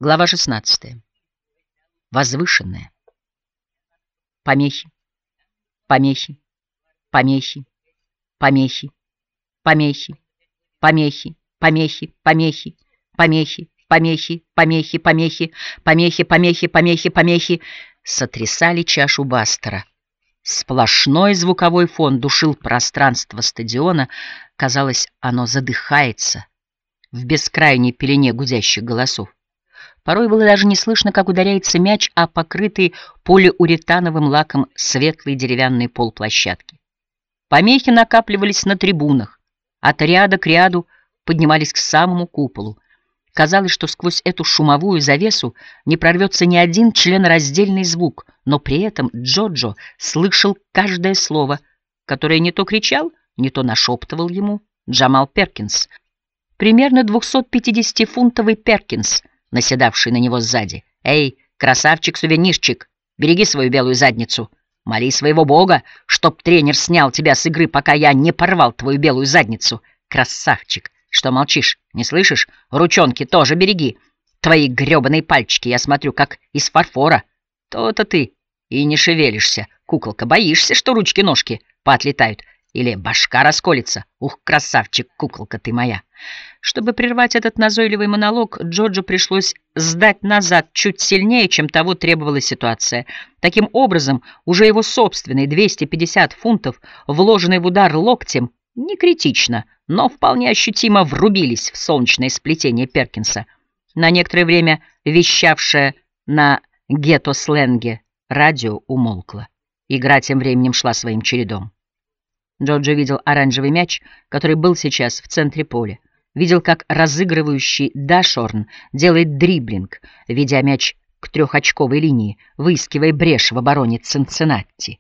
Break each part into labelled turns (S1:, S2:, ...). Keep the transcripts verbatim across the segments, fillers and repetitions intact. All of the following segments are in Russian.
S1: Глава шестнадцатая. Возвышенная. Помехи, помехи, помехи, помехи, помехи, помехи, помехи, помехи, помехи, помехи, помехи, помехи, помехи, помехи, помехи, помехи сотрясали чашу Бастера. Сплошной звуковой фон душил пространство стадиона. Казалось, оно задыхается в бескрайней пелене гудящих голосов. Порой было даже не слышно, как ударяется мяч о покрытый полиуретановым лаком светлый деревянный пол площадки. Помехи накапливались на трибунах, от ряда к ряду поднимались к самому куполу. Казалось, что сквозь эту шумовую завесу не прорвется ни один членораздельный звук, но при этом Джоджо слышал каждое слово, которое не то кричал, не то нашептывал ему Джамал Перкинс, примерно двухсотпятидесятифунтовый Перкинс, наседавший на него сзади. «Эй, красавчик-сувенирчик, береги свою белую задницу! Моли своего бога, чтоб тренер снял тебя с игры, пока я не порвал твою белую задницу! Красавчик! Что молчишь? Не слышишь? Ручонки тоже береги! Твои гребаные пальчики, я смотрю, как из фарфора! То-то ты и не шевелишься, куколка, боишься, что ручки-ножки поотлетают? Или башка расколется? Ух, красавчик, куколка ты моя!» Чтобы прервать этот назойливый монолог, Джоджо пришлось сдать назад чуть сильнее, чем того требовала ситуация. Таким образом, уже его собственные двести пятьдесят фунтов, вложенные в удар локтем, не критично, но вполне ощутимо врубились в солнечное сплетение Перкинса. На некоторое время вещавшее на гетто-сленге радио умолкло. Игра тем временем шла своим чередом. Джоджо видел оранжевый мяч, который был сейчас в центре поля. Видел, как разыгрывающий Дашорн делает дриблинг, ведя мяч к трехочковой линии, выискивая брешь в обороне Цинциннати.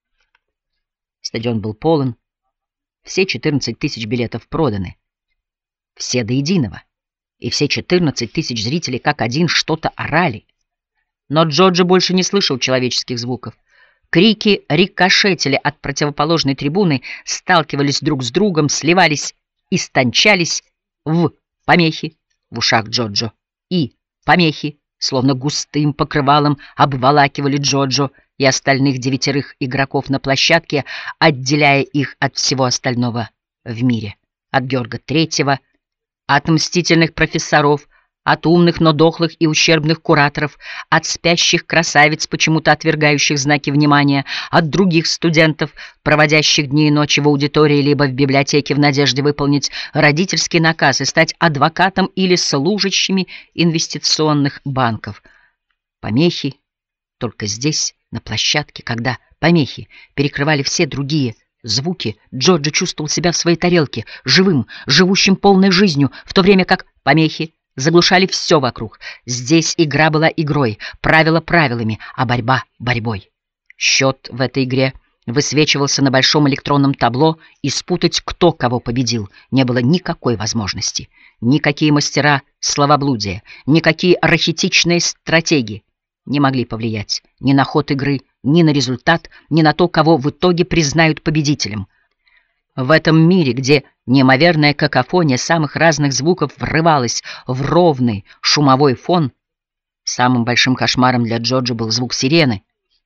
S1: Стадион был полон, все четырнадцать тысяч билетов проданы. Все до единого. И все четырнадцать тысяч зрителей как один что-то орали. Но Джоджо больше не слышал человеческих звуков. Крики рикошетили от противоположной трибуны, сталкивались друг с другом, сливались, истончались в помехи в ушах Джоджо. И помехи, словно густым покрывалом, обволакивали Джоджо и остальных девятерых игроков на площадке, отделяя их от всего остального в мире. От Георга Третьего, от мстительных профессоров, от умных, но дохлых и ущербных кураторов, от спящих красавиц, почему-то отвергающих знаки внимания, от других студентов, проводящих дни и ночи в аудитории либо в библиотеке в надежде выполнить родительский наказ и стать адвокатом или служащими инвестиционных банков. Помехи только здесь, на площадке, когда помехи перекрывали все другие звуки, Джоджо чувствовал себя в своей тарелке, живым, живущим полной жизнью, в то время как помехи заглушали все вокруг. Здесь игра была игрой, правила правилами, а борьба борьбой. Счет в этой игре высвечивался на большом электронном табло, и спутать, кто кого победил, не было никакой возможности. Никакие мастера словоблудия, никакие архетичные стратегии не могли повлиять ни на ход игры, ни на результат, ни на то, кого в итоге признают победителем. В этом мире, где неимоверная какофония самых разных звуков врывалась в ровный шумовой фон, самым большим кошмаром для Джоджо был звук сирены.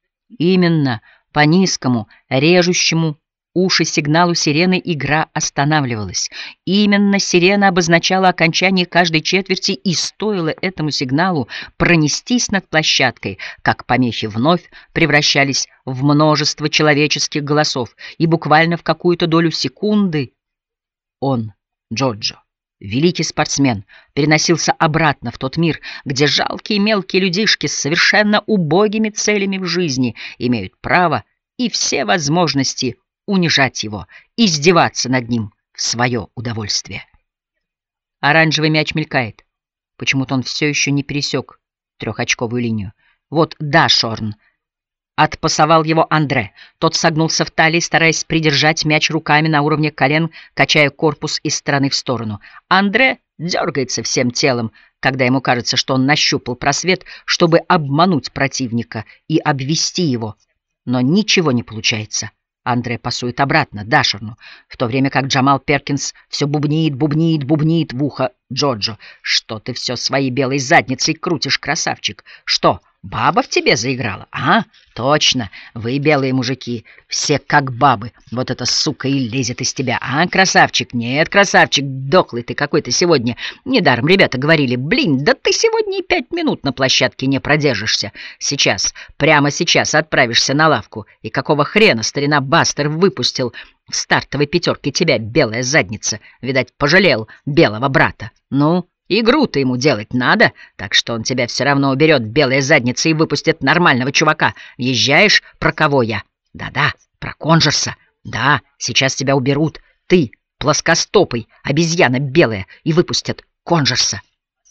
S1: Именно по низкому, режущему уши сигналу сирены игра останавливалась. Именно сирена обозначала окончание каждой четверти, и стоило этому сигналу пронестись над площадкой, как помехи вновь превращались в множество человеческих голосов, и буквально в какую-то долю секунды он, Джоджо, великий спортсмен, переносился обратно в тот мир, где жалкие мелкие людишки с совершенно убогими целями в жизни имеют право и все возможности унижать его, издеваться над ним в свое удовольствие. Оранжевый мяч мелькает. Почему-то он все еще не пересек трехочковую линию. Вот Дашорн отпасовал его Андре. Тот согнулся в талии, стараясь придержать мяч руками на уровне колен, качая корпус из стороны в сторону. Андре дергается всем телом, когда ему кажется, что он нащупал просвет, чтобы обмануть противника и обвести его. Но ничего не получается. Андре пасует обратно Дашерну, в то время как Джамал Перкинс все бубнит, бубнит, бубнит в ухо Джоджо. «Что ты все своей белой задницей крутишь, красавчик? Что, баба в тебе заиграла? А, точно, вы, белые мужики, все как бабы. Вот эта сука и лезет из тебя. А, красавчик? Нет, красавчик, дохлый ты какой-то сегодня. Недаром ребята говорили, блин, да ты сегодня и пять минут на площадке не продержишься. Сейчас, прямо сейчас отправишься на лавку. И какого хрена старина Бастер выпустил в стартовой пятерке тебя, белая задница? Видать, пожалел белого брата. Ну, игру-то ему делать надо, так что он тебя все равно уберет, белая задница, и выпустит нормального чувака. Въезжаешь, про кого я? Да-да, про Конжерса. Да, сейчас тебя уберут. Ты, плоскостопый, обезьяна белая, и выпустят Конжерса.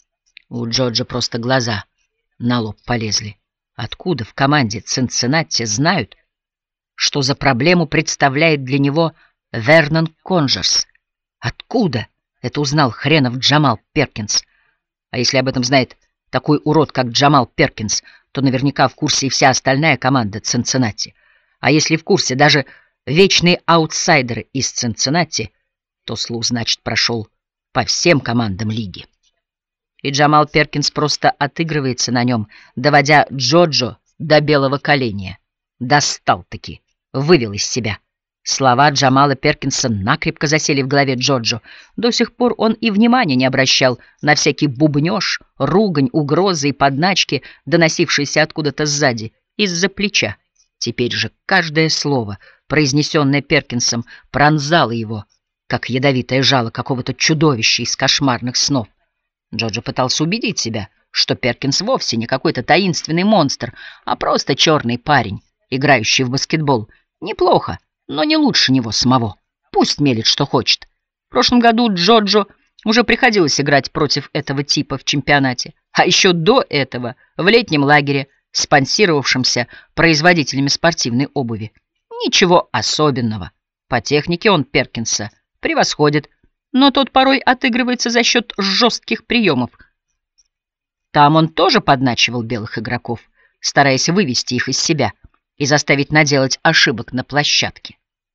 S1: У Джорджа просто глаза на лоб полезли. Откуда в команде Цинциннати знают, что за проблему представляет для него Вернон Конжерс? Откуда это узнал хренов Джамал Перкинс? А если об этом знает такой урод, как Джамал Перкинс, то наверняка в курсе и вся остальная команда Цинциннати. А если в курсе даже вечные аутсайдеры из Цинциннати, то слух, значит, прошел по всем командам лиги. И Джамал Перкинс просто отыгрывается на нем, доводя Джоджо до белого коленя. Достал-таки, вывел из себя. Слова Джамала Перкинса накрепко засели в голове Джоджо. До сих пор он и внимания не обращал на всякий бубнёж, ругань, угрозы и подначки, доносившиеся откуда-то сзади, из-за плеча. Теперь же каждое слово, произнесенное Перкинсом, пронзало его, как ядовитое жало какого-то чудовища из кошмарных снов. Джоджо пытался убедить себя, что Перкинс вовсе не какой-то таинственный монстр, а просто черный парень, играющий в баскетбол. Неплохо, но не лучше него самого. Пусть мелет, что хочет. В прошлом году Джоджо уже приходилось играть против этого типа в чемпионате, а еще до этого в летнем лагере, спонсировавшемся производителями спортивной обуви. Ничего особенного. По технике он Перкинса превосходит, но тот порой отыгрывается за счет жестких приемов. Там он тоже подначивал белых игроков, стараясь вывести их из себя и заставить наделать ошибок на площадке.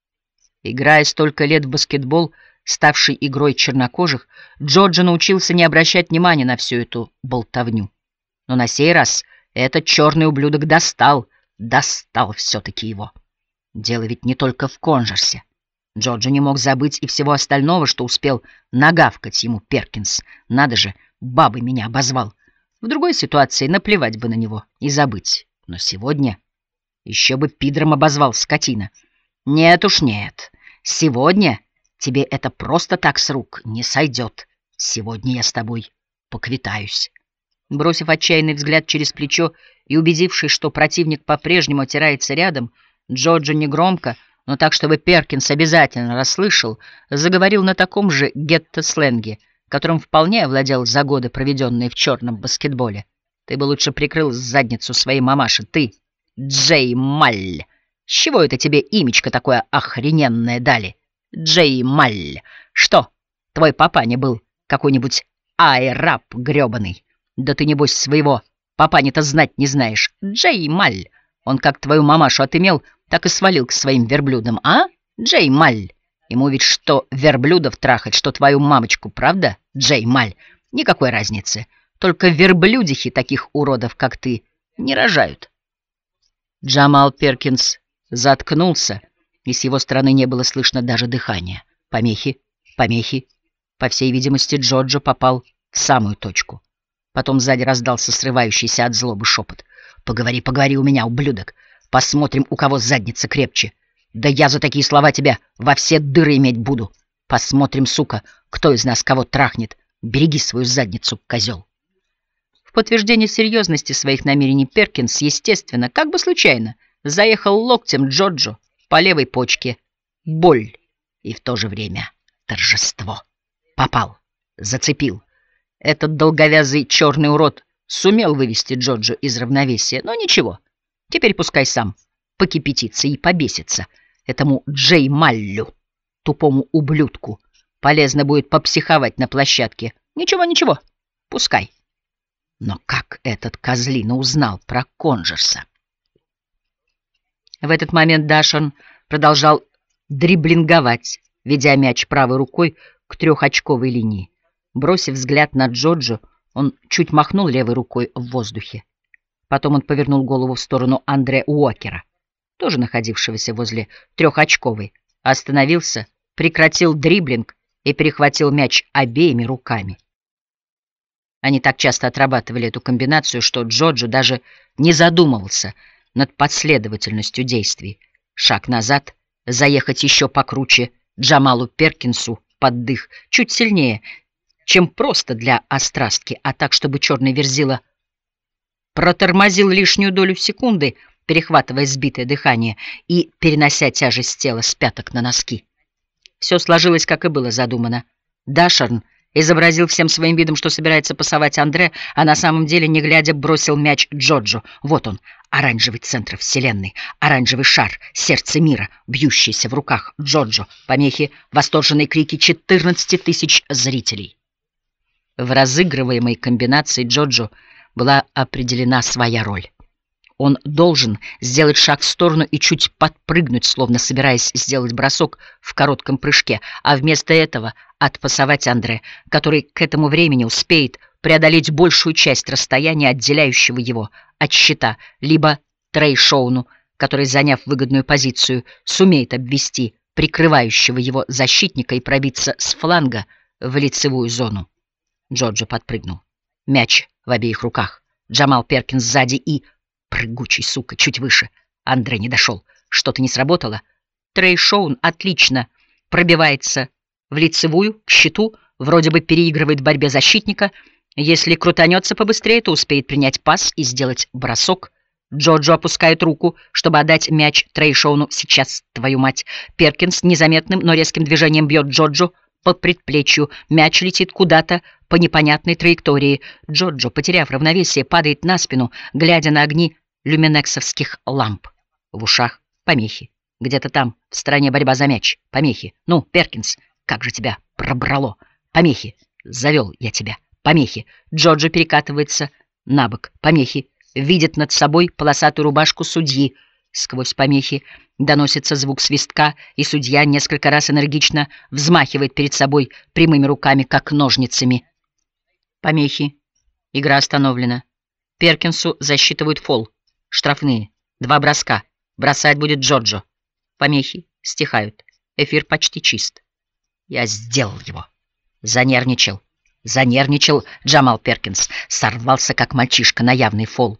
S1: Играя столько лет в баскетбол, ставший игрой чернокожих, Джоджо научился не обращать внимания на всю эту болтовню. Но на сей раз этот черный ублюдок достал, достал все-таки его. Дело ведь не только в Конжерсе. Джоджо не мог забыть и всего остального, что успел нагавкать ему Перкинс. Надо же, бабой меня обозвал. В другой ситуации наплевать бы на него и забыть. Но сегодня еще бы пидром обозвал, скотина. Нет уж нет. Сегодня тебе это просто так с рук не сойдет. Сегодня я с тобой поквитаюсь. Бросив отчаянный взгляд через плечо и убедившись, что противник по-прежнему отирается рядом, Джоджо негромко, но так, чтобы Перкинс обязательно расслышал, заговорил на таком же гетто-сленге, которым вполне овладел за годы, проведенные в черном баскетболе. Ты бы лучше прикрыл задницу своей мамаши. Ты, Джей Маль. С чего это тебе имечко такое охрененное дали? Джей Маль. Что, твой папаня был какой-нибудь айрап грёбаный? Да ты, небось, своего папаня-то знать не знаешь. Джей Маль. Он как твою мамашу отымел, так и свалил к своим верблюдам, а, Джей Маль? Ему ведь что верблюдов трахать, что твою мамочку, правда, Джей Маль? Никакой разницы. Только верблюдихи таких уродов, как ты, не рожают. Джамал Перкинс заткнулся, и с его стороны не было слышно даже дыхания. Помехи, помехи. По всей видимости, Джоджо попал в самую точку. Потом сзади раздался срывающийся от злобы шепот. «Поговори, поговори у меня, ублюдок. Посмотрим, у кого задница крепче. Да я за такие слова тебя во все дыры иметь буду. Посмотрим, сука, кто из нас кого трахнет. Береги свою задницу, козел». В подтверждение серьезности своих намерений Перкинс, естественно, как бы случайно, заехал локтем Джоджо по левой почке. Боль и в то же время торжество. Попал, зацепил. Этот долговязый черный урод сумел вывести Джоджо из равновесия, но ничего. Теперь пускай сам покипятится и побесится. Этому Джей Маллю, тупому ублюдку, полезно будет попсиховать на площадке. Ничего, ничего, пускай. Но как этот козлина узнал про Конжерса? В этот момент Дашон продолжал дриблинговать, ведя мяч правой рукой к трехочковой линии. Бросив взгляд на Джоджо, он чуть махнул левой рукой в воздухе. Потом он повернул голову в сторону Андре Уокера, тоже находившегося возле трехочковой, остановился, прекратил дриблинг и перехватил мяч обеими руками. Они так часто отрабатывали эту комбинацию, что Джоджо даже не задумывался над последовательностью действий. Шаг назад, заехать еще покруче Джамалу Перкинсу под дых, чуть сильнее, чем просто для острастки, а так, чтобы черный Верзила протормозил лишнюю долю секунды, перехватывая сбитое дыхание и перенося тяжесть тела с пяток на носки. Все сложилось, как и было задумано. Дашарн изобразил всем своим видом, что собирается пасовать Андре, а на самом деле, не глядя, бросил мяч Джоджо. Вот он, оранжевый центр вселенной, оранжевый шар, сердце мира, бьющийся в руках Джоджо. Помехи, восторженные крики четырнадцати тысяч зрителей. В разыгрываемой комбинации Джоджо была определена своя роль. Он должен сделать шаг в сторону и чуть подпрыгнуть, словно собираясь сделать бросок в коротком прыжке, а вместо этого отпасовать Андре, который к этому времени успеет преодолеть большую часть расстояния, отделяющего его от щита, либо Трей-Шоуну, который, заняв выгодную позицию, сумеет обвести прикрывающего его защитника и пробиться с фланга в лицевую зону. Джоджо подпрыгнул. Мяч в обеих руках. Джамал Перкинс сзади и... Прыгучий, сука, чуть выше. Андре не дошел. Что-то не сработало. Трей-Шоун отлично пробивается в лицевую, к щиту, вроде бы переигрывает в борьбе защитника. Если крутанется побыстрее, то успеет принять пас и сделать бросок. Джоджо опускает руку, чтобы отдать мяч Трей-Шоуну. Сейчас, твою мать. Перкинс незаметным, но резким движением бьет Джоджо по предплечью. Мяч летит куда-то по непонятной траектории. Джоджо, потеряв равновесие, падает на спину, глядя на огни люминексовских ламп. В ушах помехи. Где-то там, в стороне, борьба за мяч. Помехи. Ну, Перкинс, как же тебя пробрало. Помехи. Завел я тебя. Помехи. Джоджо перекатывается на бок. Помехи. Видит над собой полосатую рубашку судьи. Сквозь помехи доносится звук свистка, и судья несколько раз энергично взмахивает перед собой прямыми руками, как ножницами. Помехи. Игра остановлена. Перкинсу засчитывают фол. Штрафные. Два броска. Бросать будет Джоджо. Помехи стихают. Эфир почти чист. Я сделал его. Занервничал. Занервничал Джамал Перкинс. Сорвался, как мальчишка, на явный фол.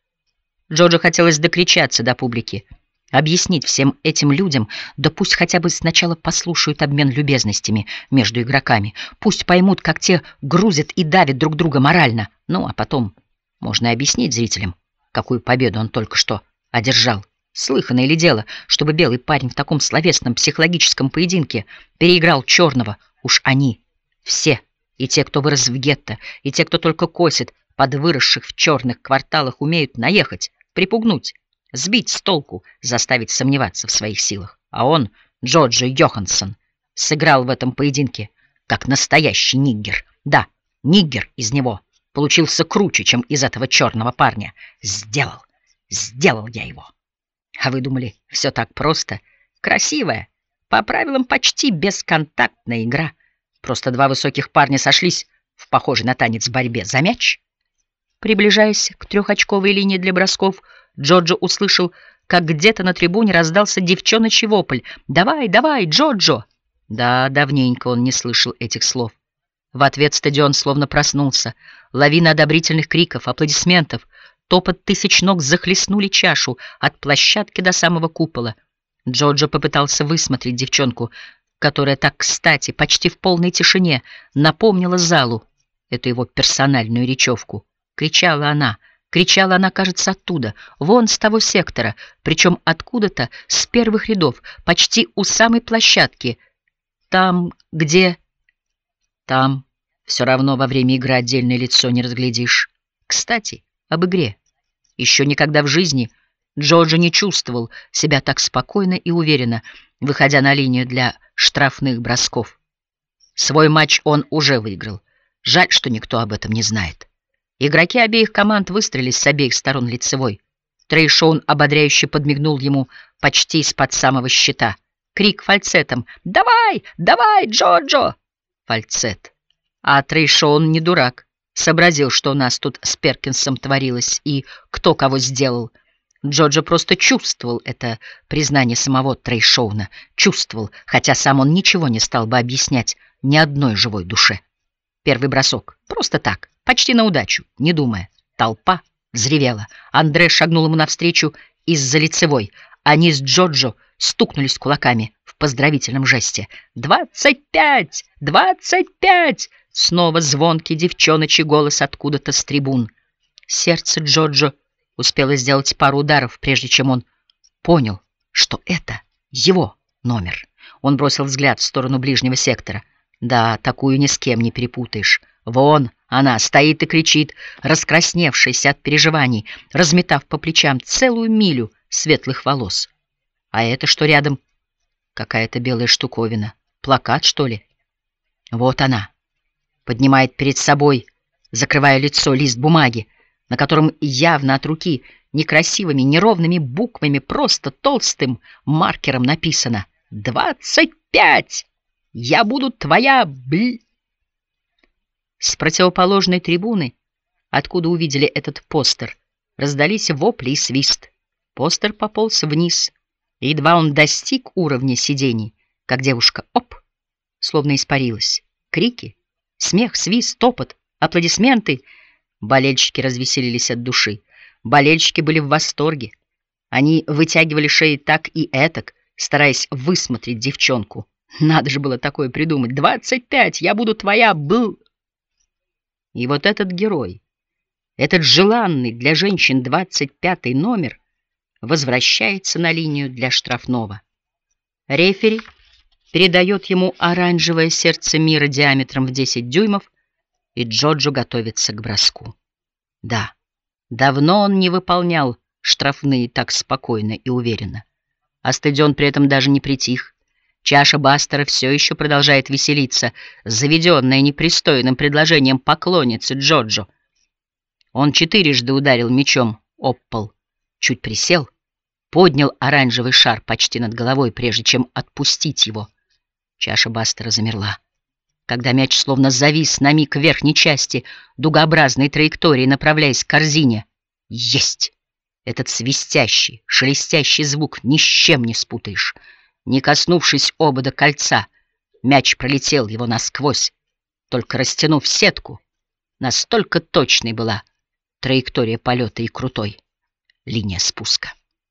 S1: Джоджо хотелось докричаться до публики, объяснить всем этим людям, да пусть хотя бы сначала послушают обмен любезностями между игроками, пусть поймут, как те грузят и давят друг друга морально, ну а потом можно объяснить зрителям, какую победу он только что одержал. Слыханное ли дело, чтобы белый парень в таком словесном психологическом поединке переиграл черного? Уж они все, и те, кто вырос в гетто, и те, кто только косит под выросших в черных кварталах, умеют наехать, припугнуть, сбить с толку, заставить сомневаться в своих силах. А он, Джоджо Йоханссон, сыграл в этом поединке как настоящий ниггер. Да, ниггер из него получился круче, чем из этого черного парня. Сделал, сделал я его. А вы думали, все так просто? Красивая, по правилам почти бесконтактная игра. Просто два высоких парня сошлись в похожей на танец борьбе за мяч. Приближаясь к трехочковой линии для бросков, Джоджо услышал, как где-то на трибуне раздался девчоночий вопль. «Давай, давай, Джоджо!» Да, давненько он не слышал этих слов. В ответ стадион словно проснулся. Лавина одобрительных криков, аплодисментов, топот тысяч ног захлестнули чашу от площадки до самого купола. Джоджо попытался высмотреть девчонку, которая так кстати, почти в полной тишине, напомнила залу эту его персональную речевку. Кричала она, кричала она, кажется, оттуда, вон с того сектора, причем откуда-то с первых рядов, почти у самой площадки. Там, где... Там все равно во время игры отдельное лицо не разглядишь. Кстати, об игре. Еще никогда в жизни Джоджо не чувствовал себя так спокойно и уверенно, выходя на линию для штрафных бросков. Свой матч он уже выиграл. Жаль, что никто об этом не знает. Игроки обеих команд выстроились с обеих сторон лицевой. Трейшоун ободряюще подмигнул ему почти из-под самого щита. Крик фальцетом: «Давай! Давай, Джоджо!» Фальцет. А Трейшоун не дурак. Сообразил, что у нас тут с Перкинсом творилось и кто кого сделал. Джоджо просто чувствовал это признание самого Трейшоуна. Чувствовал, хотя сам он ничего не стал бы объяснять ни одной живой душе. Первый бросок. Просто так. Почти на удачу, не думая. Толпа взревела. Андре шагнул ему навстречу из-за лицевой. Они с Джоджо стукнулись кулаками в поздравительном жесте. «Двадцать пять! Двадцать пять!» Снова звонкий девчоночий голос откуда-то с трибун. Сердце Джоджо успело сделать пару ударов, прежде чем он понял, что это его номер. Он бросил взгляд в сторону ближнего сектора. Да, такую ни с кем не перепутаешь. Вон она стоит и кричит, раскрасневшаяся от переживаний, разметав по плечам целую милю светлых волос. А это что рядом? Какая-то белая штуковина. Плакат, что ли? Вот она. Поднимает перед собой, закрывая лицо, лист бумаги, на котором явно от руки некрасивыми, неровными буквами, просто толстым маркером написано «Двадцать пять! Я буду твоя бл...» С противоположной трибуны, откуда увидели этот постер, раздались вопли и свист. Постер пополз вниз, и едва он достиг уровня сидений, как девушка, оп, словно испарилась. Крики, смех, свист, топот, аплодисменты. Болельщики развеселились от души. Болельщики были в восторге. Они вытягивали шеи так и этак, стараясь высмотреть девчонку. Надо же было такое придумать. «Двадцать пять! Я буду твоя был...» И вот этот герой, этот желанный для женщин двадцать пятый номер, возвращается на линию для штрафного. Рефери передает ему оранжевое сердце мира диаметром в десять дюймов, и Джоджо готовится к броску. Да, давно он не выполнял штрафные так спокойно и уверенно. А стадион при этом даже не притих. Чаша Бастера все еще продолжает веселиться, заведенная непристойным предложением поклонницы Джоджо. Он четырежды ударил мячом об пол, чуть присел, поднял оранжевый шар почти над головой, прежде чем отпустить его. Чаша Бастера замерла. Когда мяч словно завис на миг в верхней части дугообразной траектории, направляясь к корзине. Есть! Этот свистящий, шелестящий звук ни с чем не спутаешь. Не коснувшись обода кольца, мяч пролетел его насквозь, только растянув сетку. Настолько точной была траектория полета и крутой линия спуска.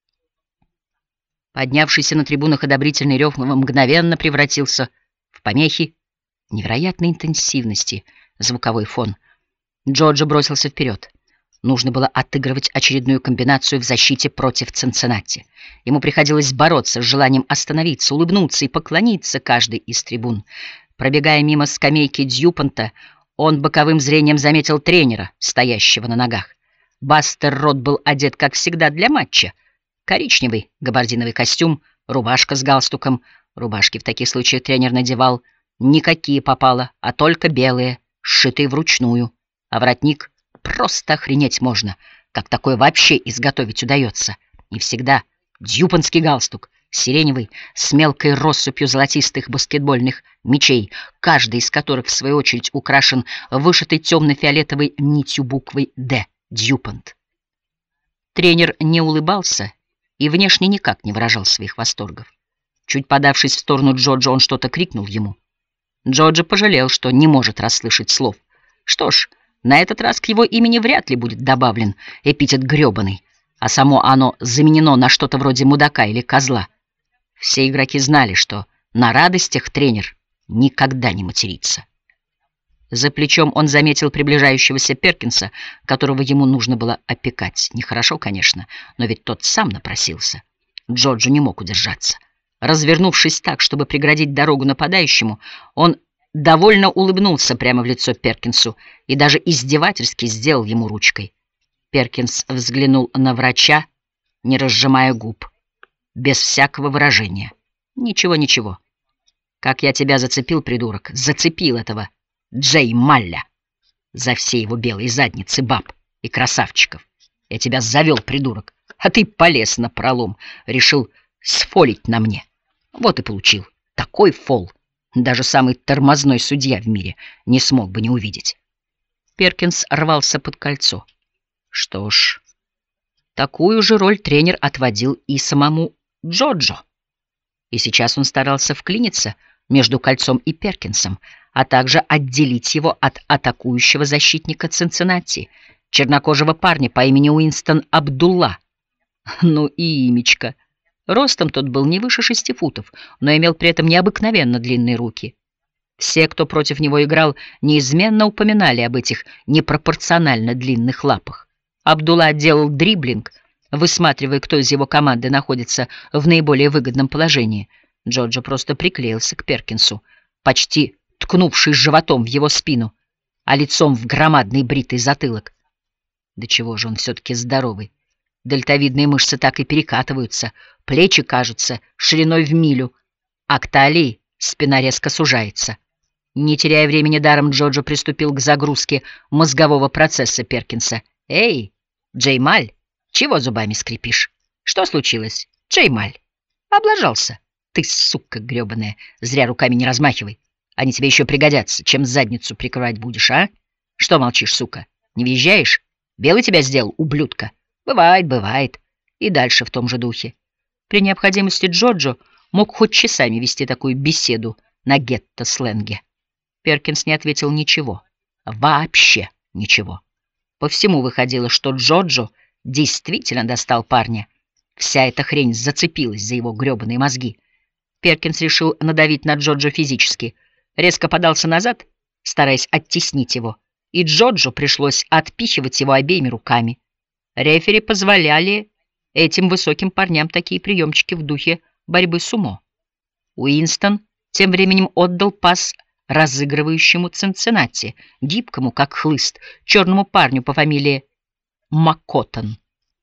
S1: Поднявшийся на трибунах одобрительный рев мгновенно превратился в помехи невероятной интенсивности звуковой фон. Джоджо бросился вперед. Нужно было отыгрывать очередную комбинацию в защите против Цинциннати. Ему приходилось бороться с желанием остановиться, улыбнуться и поклониться каждой из трибун. Пробегая мимо скамейки Дьюпонта, он боковым зрением заметил тренера, стоящего на ногах. Бастер Рот был одет, как всегда, для матча. Коричневый габардиновый костюм, рубашка с галстуком. Рубашки в таких случаях тренер надевал никакие попало, а только белые, сшитые вручную. А воротник — просто охренеть можно, как такое вообще изготовить удается. И всегда дьюпонский галстук, сиреневый, с мелкой россыпью золотистых баскетбольных мячей, каждый из которых, в свою очередь, украшен вышитой темно-фиолетовой нитью буквой «Д» — Дьюпонт. Тренер не улыбался и внешне никак не выражал своих восторгов. Чуть подавшись в сторону Джоджо, он что-то крикнул ему. Джоджо пожалел, что не может расслышать слов. Что ж, на этот раз к его имени вряд ли будет добавлен эпитет «грёбаный», а само оно заменено на что-то вроде мудака или козла. Все игроки знали, что на радостях тренер никогда не матерится. За плечом он заметил приближающегося Перкинса, которого ему нужно было опекать. Нехорошо, конечно, но ведь тот сам напросился. Джоджо не мог удержаться. Развернувшись так, чтобы преградить дорогу нападающему, он довольно улыбнулся прямо в лицо Перкинсу и даже издевательски сделал ему ручкой. Перкинс взглянул на врача, не разжимая губ, без всякого выражения. «Ничего, ничего. Как я тебя зацепил, придурок, зацепил этого Джей Малля за все его белые задницы баб и красавчиков. Я тебя завел, придурок, а ты полез на пролом, решил сфолить на мне. Вот и получил такой фол. Даже самый тормозной судья в мире не смог бы не увидеть. Перкинс рвался под кольцо. Что ж, такую же роль тренер отводил и самому Джоджо. И сейчас он старался вклиниться между кольцом и Перкинсом, а также отделить его от атакующего защитника Цинциннати, чернокожего парня по имени Уинстон Абдулла. Ну и имечко. Ростом тот был не выше шести футов, но имел при этом необыкновенно длинные руки. Все, кто против него играл, неизменно упоминали об этих непропорционально длинных лапах. Абдулла делал дриблинг, высматривая, кто из его команды находится в наиболее выгодном положении. Джоджо просто приклеился к Перкинсу, почти ткнувшись животом в его спину, а лицом в громадный бритый затылок. Да чего же он все-таки здоровый. Дельтовидные мышцы так и перекатываются, плечи кажутся шириной в милю, а к талии спина резко сужается. Не теряя времени даром, Джоджо приступил к загрузке мозгового процесса Перкинса. «Эй, Джеймаль, чего зубами скрипишь? Что случилось, Джеймаль? Облажался? Ты, сука гребаная, зря руками не размахивай. Они тебе еще пригодятся. Чем задницу прикрывать будешь, а? Что молчишь, сука? Не въезжаешь? Белый тебя сделал, ублюдка? Бывает, бывает». И дальше в том же духе. При необходимости Джоджо мог хоть часами вести такую беседу на гетто-сленге. Перкинс не ответил ничего. Вообще ничего. По всему выходило, что Джоджо действительно достал парня. Вся эта хрень зацепилась за его гребаные мозги. Перкинс решил надавить на Джоджо физически. Резко подался назад, стараясь оттеснить его, и Джоджо пришлось отпихивать его обеими руками. Рефери позволяли этим высоким парням такие приемчики в духе борьбы сумо. Уинстон тем временем отдал пас разыгрывающему Цинциннати, гибкому, как хлыст, черному парню по фамилии Маккотон.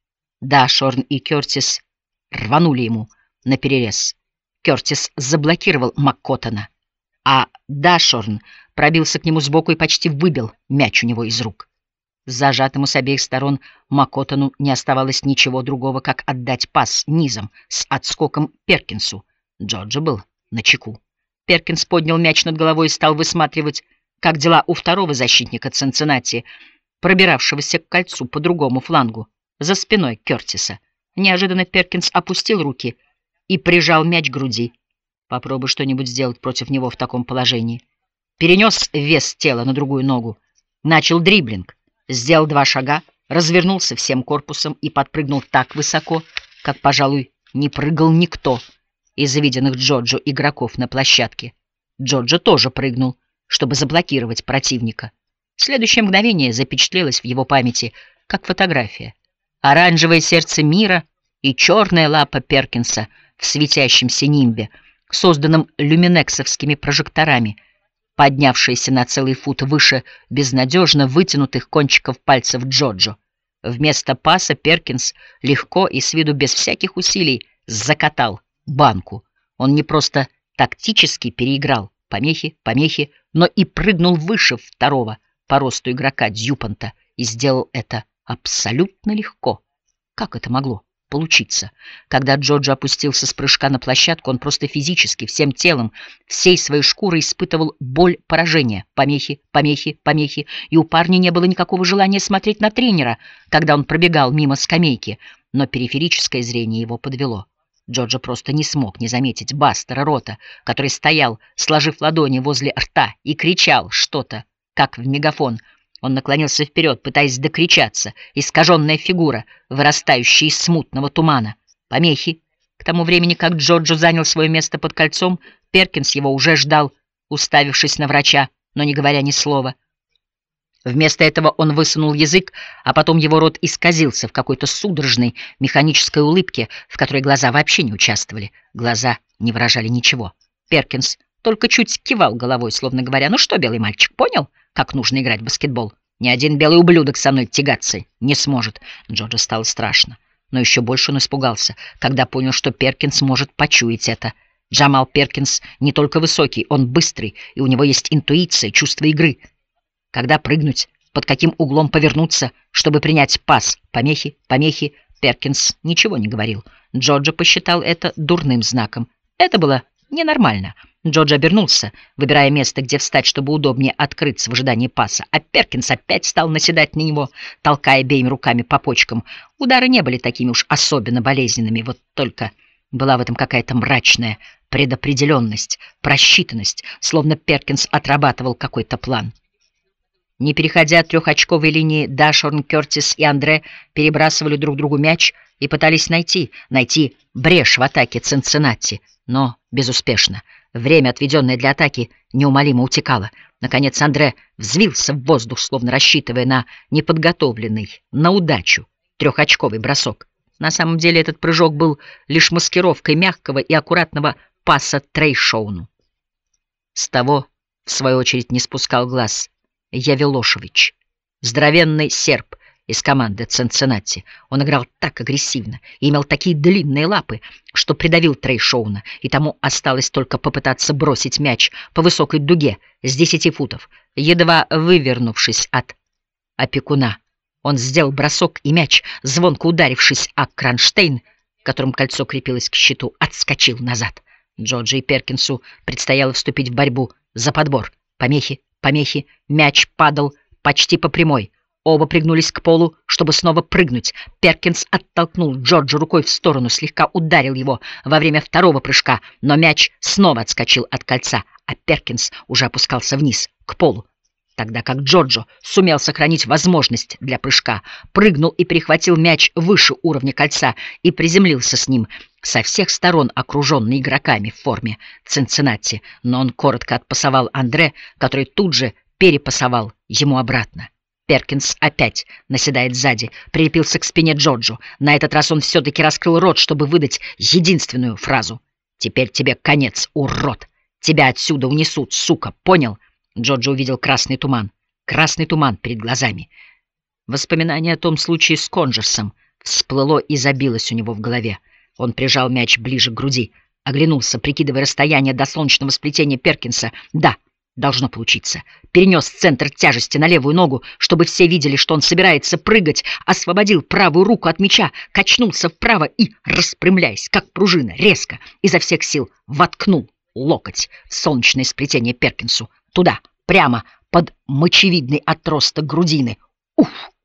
S1: Дашорн и Кертис рванули ему наперерез. Кертис заблокировал Маккотона, а Дашорн пробился к нему сбоку и почти выбил мяч у него из рук. Зажатому с обеих сторон Маккотону не оставалось ничего другого, как отдать пас низом с отскоком Перкинсу. Джоджо был начеку. Перкинс поднял мяч над головой и стал высматривать, как дела у второго защитника Цинциннати, пробиравшегося к кольцу по другому флангу, за спиной Кертиса. Неожиданно Перкинс опустил руки и прижал мяч к груди. Попробуй что-нибудь сделать против него в таком положении. Перенес вес тела на другую ногу, начал дриблинг, сделал два шага, развернулся всем корпусом и подпрыгнул так высоко, как, пожалуй, не прыгал никто из виденных Джоджо игроков на площадке. Джоджо тоже прыгнул, чтобы заблокировать противника. Следующее мгновение запечатлелось в его памяти, как фотография. Оранжевое сердце мира и черная лапа Перкинса в светящемся нимбе, созданном люминексовскими прожекторами, поднявшиеся на целый фут выше безнадежно вытянутых кончиков пальцев Джоджо. Вместо паса Перкинс легко и с виду без всяких усилий закатал банку. Он не просто тактически переиграл помехи, помехи, но и прыгнул выше второго по росту игрока Дьюпонта и сделал это абсолютно легко. Как это могло получиться? Когда Джоджо опустился с прыжка на площадку, он просто физически, всем телом, всей своей шкурой испытывал боль поражения. Помехи, помехи, помехи. И у парня не было никакого желания смотреть на тренера, когда он пробегал мимо скамейки, но периферическое зрение его подвело. Джоджо просто не смог не заметить Бастера Рота, который стоял, сложив ладони возле рта, и кричал что-то, как в мегафон. Он наклонился вперед, пытаясь докричаться, искаженная фигура, вырастающая из смутного тумана. Помехи. К тому времени, как Джоджо занял свое место под кольцом, Перкинс его уже ждал, уставившись на врача, но не говоря ни слова. Вместо этого он высунул язык, а потом его рот исказился в какой-то судорожной механической улыбке, в которой глаза вообще не участвовали. Глаза не выражали ничего. Перкинс только чуть кивал головой, словно говоря: «Ну что, белый мальчик, понял, как нужно играть в баскетбол? Ни один белый ублюдок со мной тягаться не сможет». Джоджо стало страшно, но еще больше он испугался, когда понял, что Перкинс может почуять это. Джамал Перкинс не только высокий, он быстрый, и у него есть интуиция, чувство игры. Когда прыгнуть, под каким углом повернуться, чтобы принять пас. Помехи, помехи. Перкинс ничего не говорил. Джорджо посчитал это дурным знаком. Это было ненормально. Джорджо обернулся, выбирая место, где встать, чтобы удобнее открыться в ожидании паса, а Перкинс опять стал наседать на него, толкая обеими руками по почкам. Удары не были такими уж особенно болезненными, вот только была в этом какая-то мрачная предопределенность, просчитанность, словно Перкинс отрабатывал какой-то план. Не переходя трехочковой линии, Дашорн, Кертис и Андре перебрасывали друг другу мяч и пытались найти, найти брешь в атаке Цинциннати, но безуспешно. Время, отведенное для атаки, неумолимо утекало. Наконец Андре взвился в воздух, словно рассчитывая на неподготовленный, на удачу, трехочковый бросок. На самом деле этот прыжок был лишь маскировкой мягкого и аккуратного паса Трейшоуну. С того, в свою очередь, не спускал глаз Явилошевич, здоровенный серб из команды Цинциннати. Он играл так агрессивно и имел такие длинные лапы, что придавил Трейшоуна, и тому осталось только попытаться бросить мяч по высокой дуге с десяти футов. Едва вывернувшись от опекуна, он сделал бросок, и мяч, звонко ударившись о кронштейн, которым кольцо крепилось к щиту, отскочил назад. Джорджу и Перкинсу предстояло вступить в борьбу за подбор. Помехи, помехи, мяч падал почти по прямой. Оба пригнулись к полу, чтобы снова прыгнуть. Перкинс оттолкнул Джорджа рукой в сторону, слегка ударил его во время второго прыжка, но мяч снова отскочил от кольца, а Перкинс уже опускался вниз, к полу, тогда как Джорджо сумел сохранить возможность для прыжка, прыгнул и перехватил мяч выше уровня кольца и приземлился с ним, со всех сторон окруженный игроками в форме Цинциннати, но он коротко отпасовал Андре, который тут же перепасовал ему обратно. Перкинс опять наседает сзади, прилепился к спине Джорджу. На этот раз он все-таки раскрыл рот, чтобы выдать единственную фразу. «Теперь тебе конец, урод! Тебя отсюда унесут, сука, понял?» Джорджо увидел красный туман. Красный туман перед глазами. Воспоминание о том случае с Конджерсом всплыло и забилось у него в голове. Он прижал мяч ближе к груди, оглянулся, прикидывая расстояние до солнечного сплетения Перкинса. «Да, должно получиться». Перенес центр тяжести на левую ногу, чтобы все видели, что он собирается прыгать, освободил правую руку от мяча, качнулся вправо и, распрямляясь, как пружина, резко, изо всех сил воткнул локоть в солнечное сплетение Перкинсу. Туда, прямо под мочевидный отросток грудины. Уф!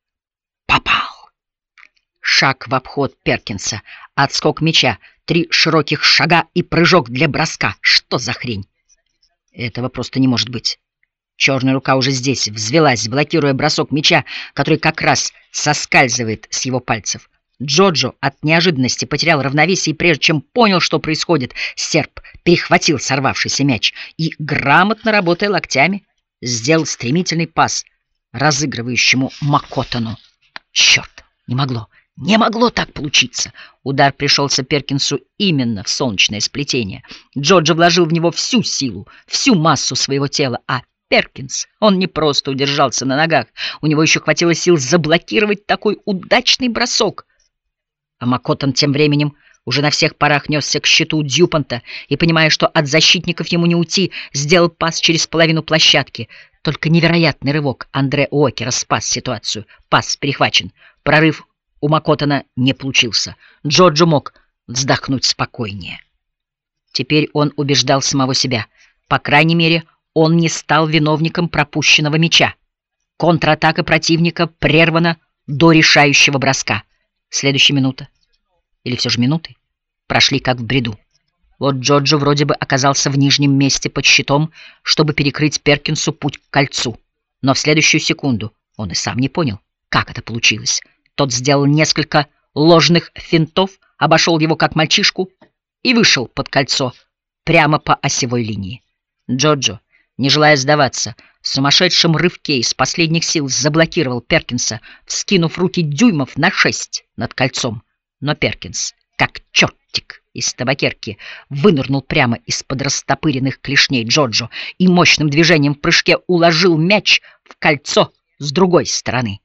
S1: Попал! Шаг в обход Перкинса, отскок мяча, три широких шага и прыжок для броска. Что за хрень? Этого просто не может быть. Черная рука уже здесь, взвелась, блокируя бросок мяча, который как раз соскальзывает с его пальцев. Джорджо от неожиданности потерял равновесие, и прежде чем понял, что происходит, серб перехватил сорвавшийся мяч и, грамотно работая локтями, сделал стремительный пас разыгрывающему Макотону. Черт, не могло, не могло так получиться. Удар пришелся Перкинсу именно в солнечное сплетение. Джорджо вложил в него всю силу, всю массу своего тела, а Перкинс, он не просто удержался на ногах, у него еще хватило сил заблокировать такой удачный бросок. А Макотон тем временем уже на всех парах несся к щиту Дюпонта и, понимая, что от защитников ему не уйти, сделал пас через половину площадки. Только невероятный рывок Андре Уокера спас ситуацию. Пас перехвачен. Прорыв у Макотона не получился. Джорджо мог вздохнуть спокойнее. Теперь он убеждал самого себя. По крайней мере, он не стал виновником пропущенного мяча. Контратака противника прервана до решающего броска. Следующая минута, или все же минуты, прошли как в бреду. Вот Джорджо вроде бы оказался в нижнем месте под щитом, чтобы перекрыть Перкинсу путь к кольцу. Но в следующую секунду он и сам не понял, как это получилось. Тот сделал несколько ложных финтов, обошел его как мальчишку и вышел под кольцо прямо по осевой линии. Джорджо, не желая сдаваться, в сумасшедшем рывке из последних сил заблокировал Перкинса, вскинув руки дюймов на шесть над кольцом. Но Перкинс, как чертик из табакерки, вынырнул прямо из-под растопыренных клешней Джорджо и мощным движением в прыжке уложил мяч в кольцо с другой стороны.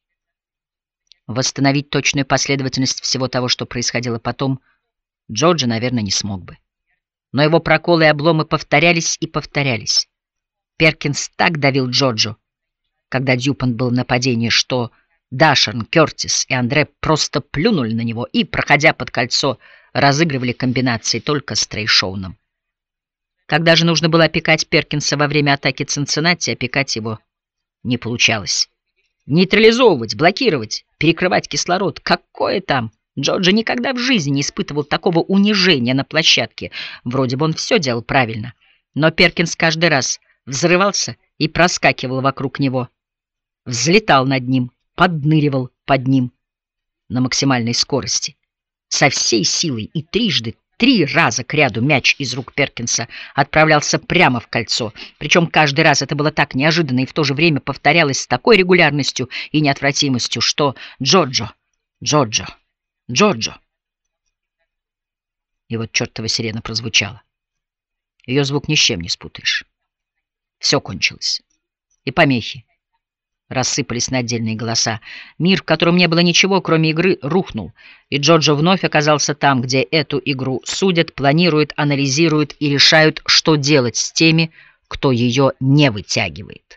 S1: Восстановить точную последовательность всего того, что происходило потом, Джорджо, наверное, не смог бы. Но его проколы и обломы повторялись и повторялись. Перкинс так давил Джорджо, когда Дюпон был в нападении, что Дашерн, Кертис и Андре просто плюнули на него и, проходя под кольцо, разыгрывали комбинации только с Трейшоуном. Когда же нужно было опекать Перкинса во время атаки Цинциннати, опекать его не получалось. Нейтрализовывать, блокировать, перекрывать кислород. Какое там? Джорджо никогда в жизни не испытывал такого унижения на площадке. Вроде бы он все делал правильно. Но Перкинс каждый раз взрывался и проскакивал вокруг него. Взлетал над ним, подныривал под ним на максимальной скорости. Со всей силой и трижды, три раза к ряду мяч из рук Перкинса отправлялся прямо в кольцо. Причем каждый раз это было так неожиданно и в то же время повторялось с такой регулярностью и неотвратимостью, что Джорджо, Джорджо, Джорджо. И вот чертова сирена прозвучала. Ее звук ни с чем не спутаешь. Все кончилось. И помехи рассыпались на отдельные голоса. Мир, в котором не было ничего, кроме игры, рухнул, и Джорджо вновь оказался там, где эту игру судят, планируют, анализируют и решают, что делать с теми, кто ее не вытягивает.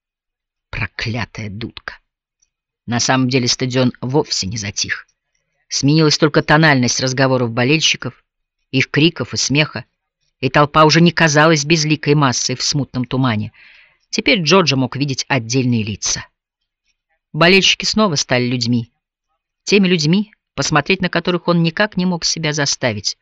S1: Проклятая дудка. На самом деле стадион вовсе не затих. Сменилась только тональность разговоров болельщиков, их криков и смеха, и толпа уже не казалась безликой массой в смутном тумане. Теперь Джорджо мог видеть отдельные лица. Болельщики снова стали людьми. Теми людьми, посмотреть на которых он никак не мог себя заставить.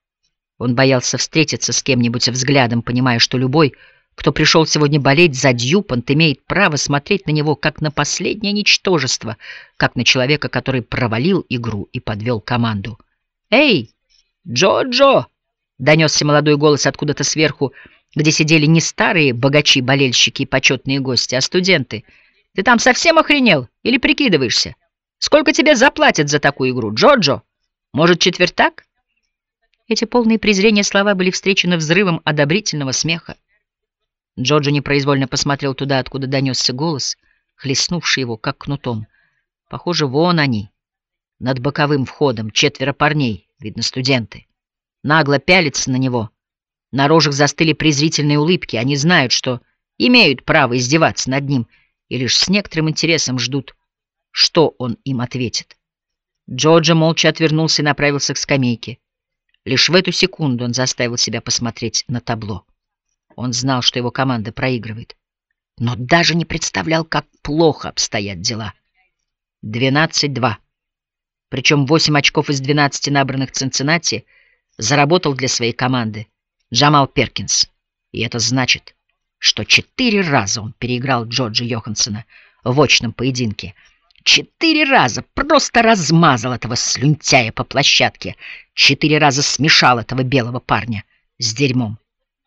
S1: Он боялся встретиться с кем-нибудь взглядом, понимая, что любой, кто пришел сегодня болеть за Дьюпонт, имеет право смотреть на него как на последнее ничтожество, как на человека, который провалил игру и подвел команду. «Эй, Джорджо!» — донесся молодой голос откуда-то сверху, где сидели не старые богачи-болельщики и почетные гости, а студенты. «Ты там совсем охренел? Или прикидываешься? Сколько тебе заплатят за такую игру, Джорджо? Может, четвертак?» Эти полные презрения слова были встречены взрывом одобрительного смеха. Джорджо непроизвольно посмотрел туда, откуда донесся голос, хлестнувший его, как кнутом. Похоже, вон они, над боковым входом, четверо парней, видно, студенты. Нагло пялятся на него. На рожах застыли презрительные улыбки. Они знают, что имеют право издеваться над ним, и лишь с некоторым интересом ждут, что он им ответит. Джорджо молча отвернулся и направился к скамейке. Лишь в эту секунду он заставил себя посмотреть на табло. Он знал, что его команда проигрывает, но даже не представлял, как плохо обстоят дела. двенадцать два. Причем восемь очков из двенадцати, набранных в Цинциннати, заработал для своей команды Джамал Перкинс. И это значит, что четыре раза он переиграл Джорджа Йоханссона в очном поединке. Четыре раза просто размазал этого слюнтяя по площадке. Четыре раза смешал этого белого парня с дерьмом.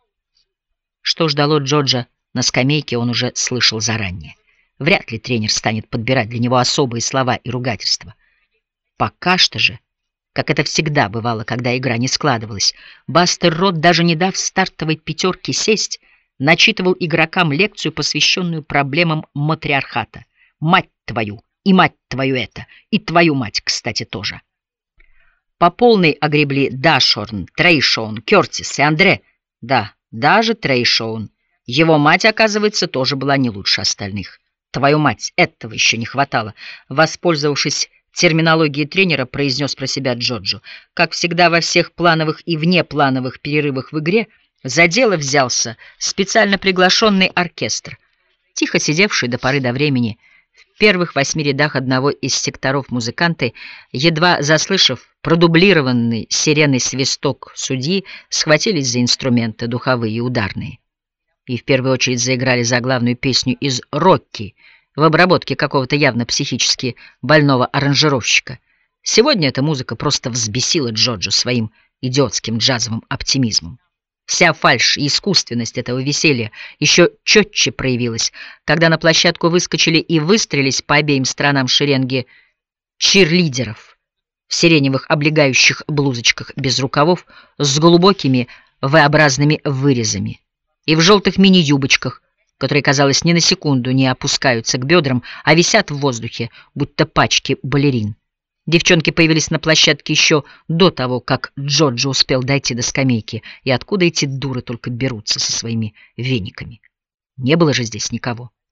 S1: Что ждало Джорджа на скамейке, он уже слышал заранее. Вряд ли тренер станет подбирать для него особые слова и ругательства. Пока что же, как это всегда бывало, когда игра не складывалась, Бастер Рот, даже не дав стартовой пятерке сесть, начитывал игрокам лекцию, посвященную проблемам матриархата. Мать твою, и мать твою это, и твою мать, кстати, тоже. По полной огребли Дашорн, Трейшоун, Кертис и Андре. Да, даже Трейшоун. Его мать, оказывается, тоже была не лучше остальных. Твою мать, этого еще не хватало. Воспользовавшись терминологией тренера, произнес про себя Джорджо. Как всегда во всех плановых и внеплановых перерывах в игре, за дело взялся специально приглашенный оркестр, тихо сидевший до поры до времени. В первых восьми рядах одного из секторов музыканты, едва заслышав продублированный сиреной свисток судьи, схватились за инструменты, духовые и ударные. И в первую очередь заиграли заглавную песню из «Рокки» в обработке какого-то явно психически больного аранжировщика. Сегодня эта музыка просто взбесила Джорджа своим идиотским джазовым оптимизмом. Вся фальшь и искусственность этого веселья еще четче проявилась, когда на площадку выскочили и выстроились по обеим сторонам шеренги чирлидеров в сиреневых облегающих блузочках без рукавов с глубокими V-образными вырезами и в желтых мини-юбочках, которые, казалось, ни на секунду не опускаются к бедрам, а висят в воздухе, будто пачки балерин. Девчонки появились на площадке еще до того, как Джорджо успел дойти до скамейки, и откуда эти дуры только берутся со своими вениками. Не было же здесь никого.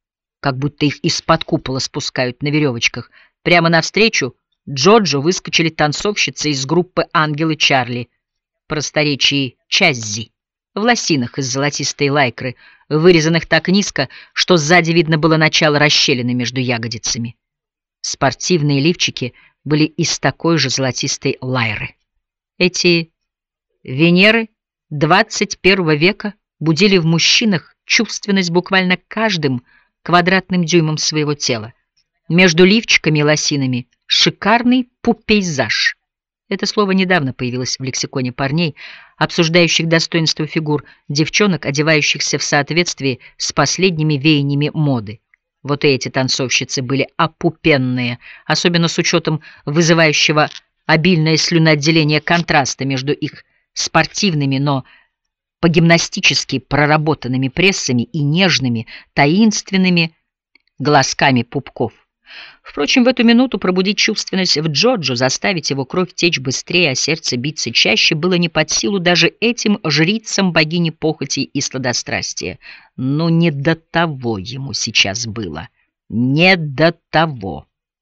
S1: как будто их из-под купола спускают на веревочках. Прямо навстречу Джоджо выскочили танцовщицы из группы «Ангелы Чарли», просторечии Чаззи, в лосинах из золотистой лайкры, вырезанных так низко, что сзади видно было начало расщелины между ягодицами. Спортивные лифчики были из такой же золотистой лайры. Эти Венеры двадцать первого века будили в мужчинах чувственность буквально каждым квадратным дюймом своего тела. Между лифчиками и лосинами шикарный пупейзаж. Это слово недавно появилось в лексиконе парней, обсуждающих достоинство фигур девчонок, одевающихся в соответствии с последними веяниями моды. Вот и эти танцовщицы были опупенные, особенно с учетом вызывающего обильное слюноотделение контраста между их спортивными, но по-гимнастически проработанными прессами и нежными, таинственными глазками пупков. Впрочем, в эту минуту пробудить чувственность в Джоджо, заставить его кровь течь быстрее, а сердце биться чаще, было не под силу даже этим жрицам богини похоти и сладострастия. Но не до того ему сейчас было. Не до того.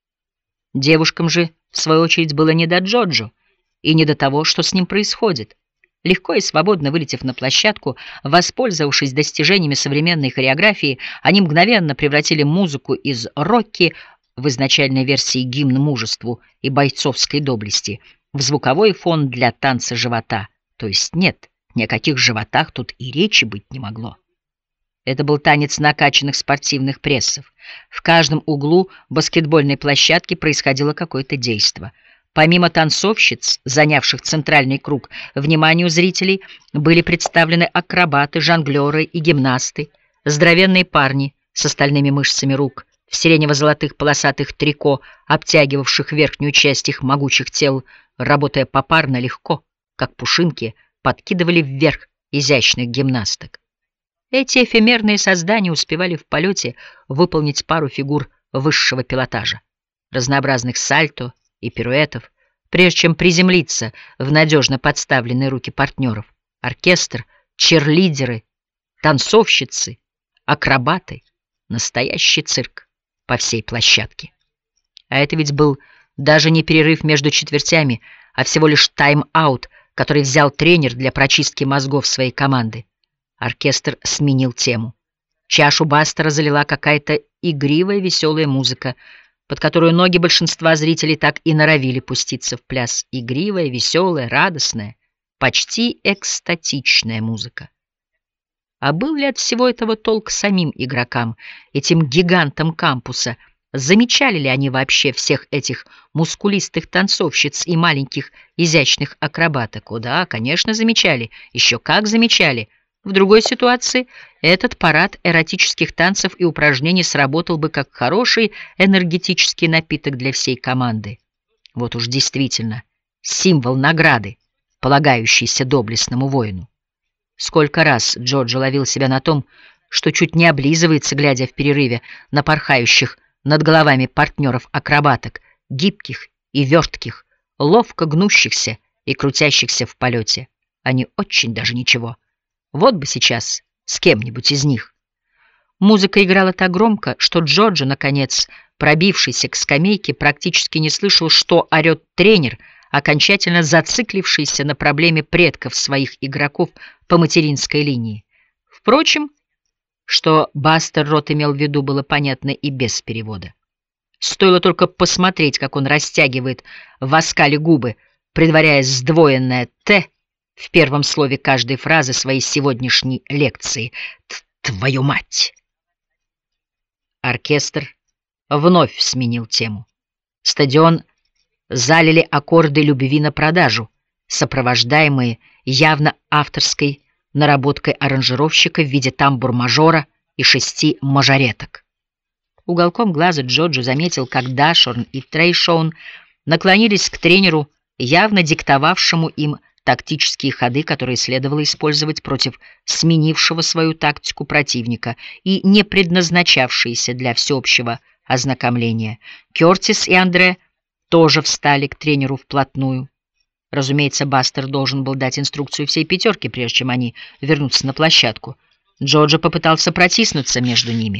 S1: Девушкам же, в свою очередь, было не до Джоджо и не до того, что с ним происходит. Легко и свободно вылетев на площадку, воспользовавшись достижениями современной хореографии, они мгновенно превратили музыку из рокки в изначальной версии гимн мужеству и бойцовской доблести в звуковой фон для танца живота. То есть нет, ни о каких животах тут и речи быть не могло. Это был танец накачанных спортивных прессов. В каждом углу баскетбольной площадки происходило какое-то действо. Помимо танцовщиц, занявших центральный круг, вниманию зрителей были представлены акробаты, жонглеры и гимнасты, здоровенные парни с остальными мышцами рук, в сиренево-золотых полосатых трико, обтягивавших верхнюю часть их могучих тел, работая попарно легко, как пушинки, подкидывали вверх изящных гимнасток. Эти эфемерные создания успевали в полете выполнить пару фигур высшего пилотажа, разнообразных сальто и пируэтов, прежде чем приземлиться в надежно подставленные руки партнеров. Оркестр, черлидеры, танцовщицы, акробаты, настоящий цирк по всей площадке. А это ведь был даже не перерыв между четвертями, а всего лишь тайм-аут, который взял тренер для прочистки мозгов своей команды. Оркестр сменил тему. Чашу Бастера залила какая-то игривая веселая музыка, под которую ноги большинства зрителей так и норовили пуститься в пляс. Игривая, веселая, радостная, почти экстатичная музыка. А был ли от всего этого толк самим игрокам, этим гигантам кампуса? Замечали ли они вообще всех этих мускулистых танцовщиц и маленьких изящных акробаток? О да, конечно, замечали, еще как замечали. В другой ситуации этот парад эротических танцев и упражнений сработал бы как хороший энергетический напиток для всей команды. Вот уж действительно символ награды, полагающийся доблестному воину. Сколько раз Джоджо ловил себя на том, что чуть не облизывается, глядя в перерыве на порхающих над головами партнеров-акробаток, гибких и вертких, ловко гнущихся и крутящихся в полете. Они очень даже ничего. Вот бы сейчас с кем-нибудь из них. Музыка играла так громко, что Джоджо, наконец, пробившийся к скамейке, практически не слышал, что орет тренер, окончательно зациклившийся на проблеме предков своих игроков по материнской линии. Впрочем, что Бастер Рот имел в виду, было понятно и без перевода. Стоило только посмотреть, как он растягивает в оскале губы, предваряя сдвоенное «Т» в первом слове каждой фразы своей сегодняшней лекции. Твою мать! Оркестр вновь сменил тему. Стадион залили аккорды любви на продажу, сопровождаемые явно авторской наработкой аранжировщика в виде тамбур-мажора и шести мажореток. Уголком глаза Джоджо заметил, как Дашорн и Трейшоун наклонились к тренеру, явно диктовавшему им тактические ходы, которые следовало использовать против сменившего свою тактику противника и не предназначавшиеся для всеобщего ознакомления. Кёртис и Андре тоже встали к тренеру вплотную. Разумеется, Бастер должен был дать инструкцию всей пятерке, прежде чем они вернутся на площадку. Джоджо попытался протиснуться между ними.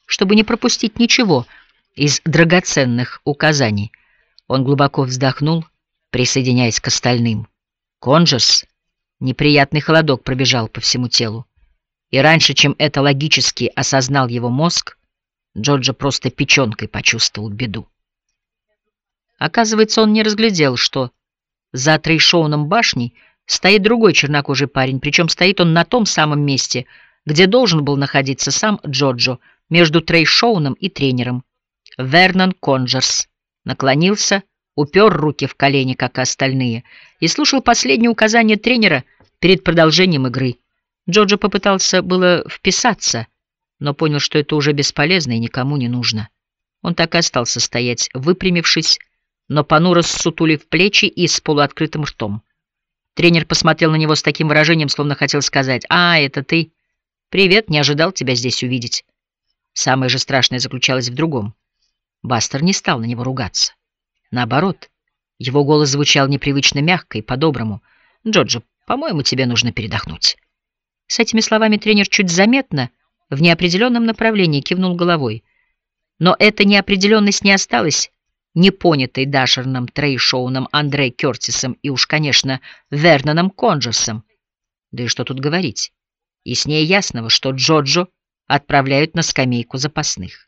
S1: чтобы не пропустить ничего из драгоценных указаний. Он глубоко вздохнул, присоединяясь к остальным. «Конджас!» Неприятный холодок пробежал по всему телу. И раньше, чем это логически осознал его мозг, Джорджо просто печенкой почувствовал беду. Оказывается, он не разглядел, что за Трейшоуном башней стоит другой чернокожий парень, причем стоит он на том самом месте, где должен был находиться сам Джорджо, между Трейшоуном и тренером. Вернон Конджерс наклонился, упер руки в колени, как и остальные, и слушал последние указания тренера перед продолжением игры. Джорджо попытался было вписаться, но понял, что это уже бесполезно и никому не нужно. Он так и остался стоять, выпрямившись, но понуро ссутулив плечи и с полуоткрытым ртом. Тренер посмотрел на него с таким выражением, словно хотел сказать: «А, это ты? Привет, не ожидал тебя здесь увидеть». Самое же страшное заключалось в другом. Бастер не стал на него ругаться. Наоборот, его голос звучал непривычно мягко и по-доброму. «Джорджо, по-моему, тебе нужно передохнуть». С этими словами тренер чуть заметно, в неопределенном направлении кивнул головой. Но эта неопределенность не осталась непонятой Дашерном, Трейшоуном, Андре Кертисом и уж, конечно, Верноном Конджерсом. Да и что тут говорить? Яснее ясного, что Джорджо отправляют на скамейку запасных.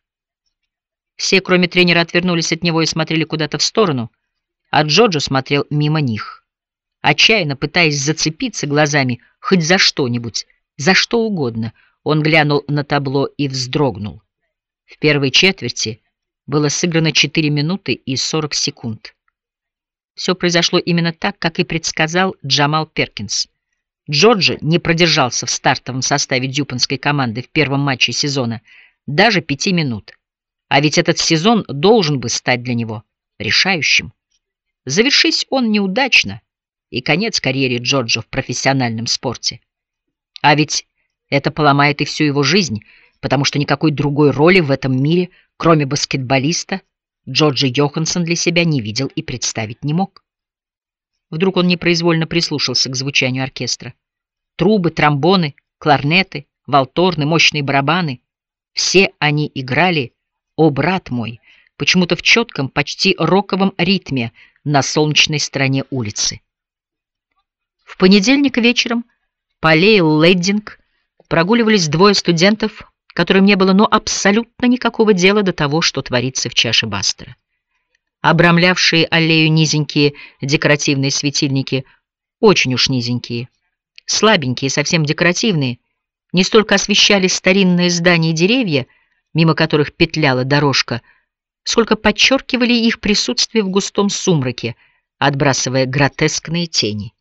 S1: Все, кроме тренера, отвернулись от него и смотрели куда-то в сторону, а Джорджо смотрел мимо них, отчаянно пытаясь зацепиться глазами хоть за что-нибудь, за что угодно. Он глянул на табло и вздрогнул. В первой четверти было сыграно четыре минуты и сорок секунд. Все произошло именно так, как и предсказал Джамал Перкинс. Джорджо не продержался в стартовом составе дюпонской команды в первом матче сезона даже пяти минут. А ведь этот сезон должен бы стать для него решающим. Завершись он неудачно, и конец карьере Джорджо в профессиональном спорте. А ведь это поломает и всю его жизнь, потому что никакой другой роли в этом мире, кроме баскетболиста, Джорджо Йоханссон для себя не видел и представить не мог. Вдруг он непроизвольно прислушался к звучанию оркестра. Трубы, тромбоны, кларнеты, валторны, мощные барабаны — все они играли «О, брат мой», почему-то в четком, почти роковом ритме на солнечной стороне улицы. В понедельник вечером по аллее Леддинг прогуливались двое студентов, которым не было ну абсолютно никакого дела до того, что творится в чаше Бастера. Обрамлявшие аллею низенькие декоративные светильники, очень уж низенькие, слабенькие, совсем декоративные, не столько освещали старинные здания и деревья, мимо которых петляла дорожка, сколько подчеркивали их присутствие в густом сумраке, отбрасывая гротескные тени.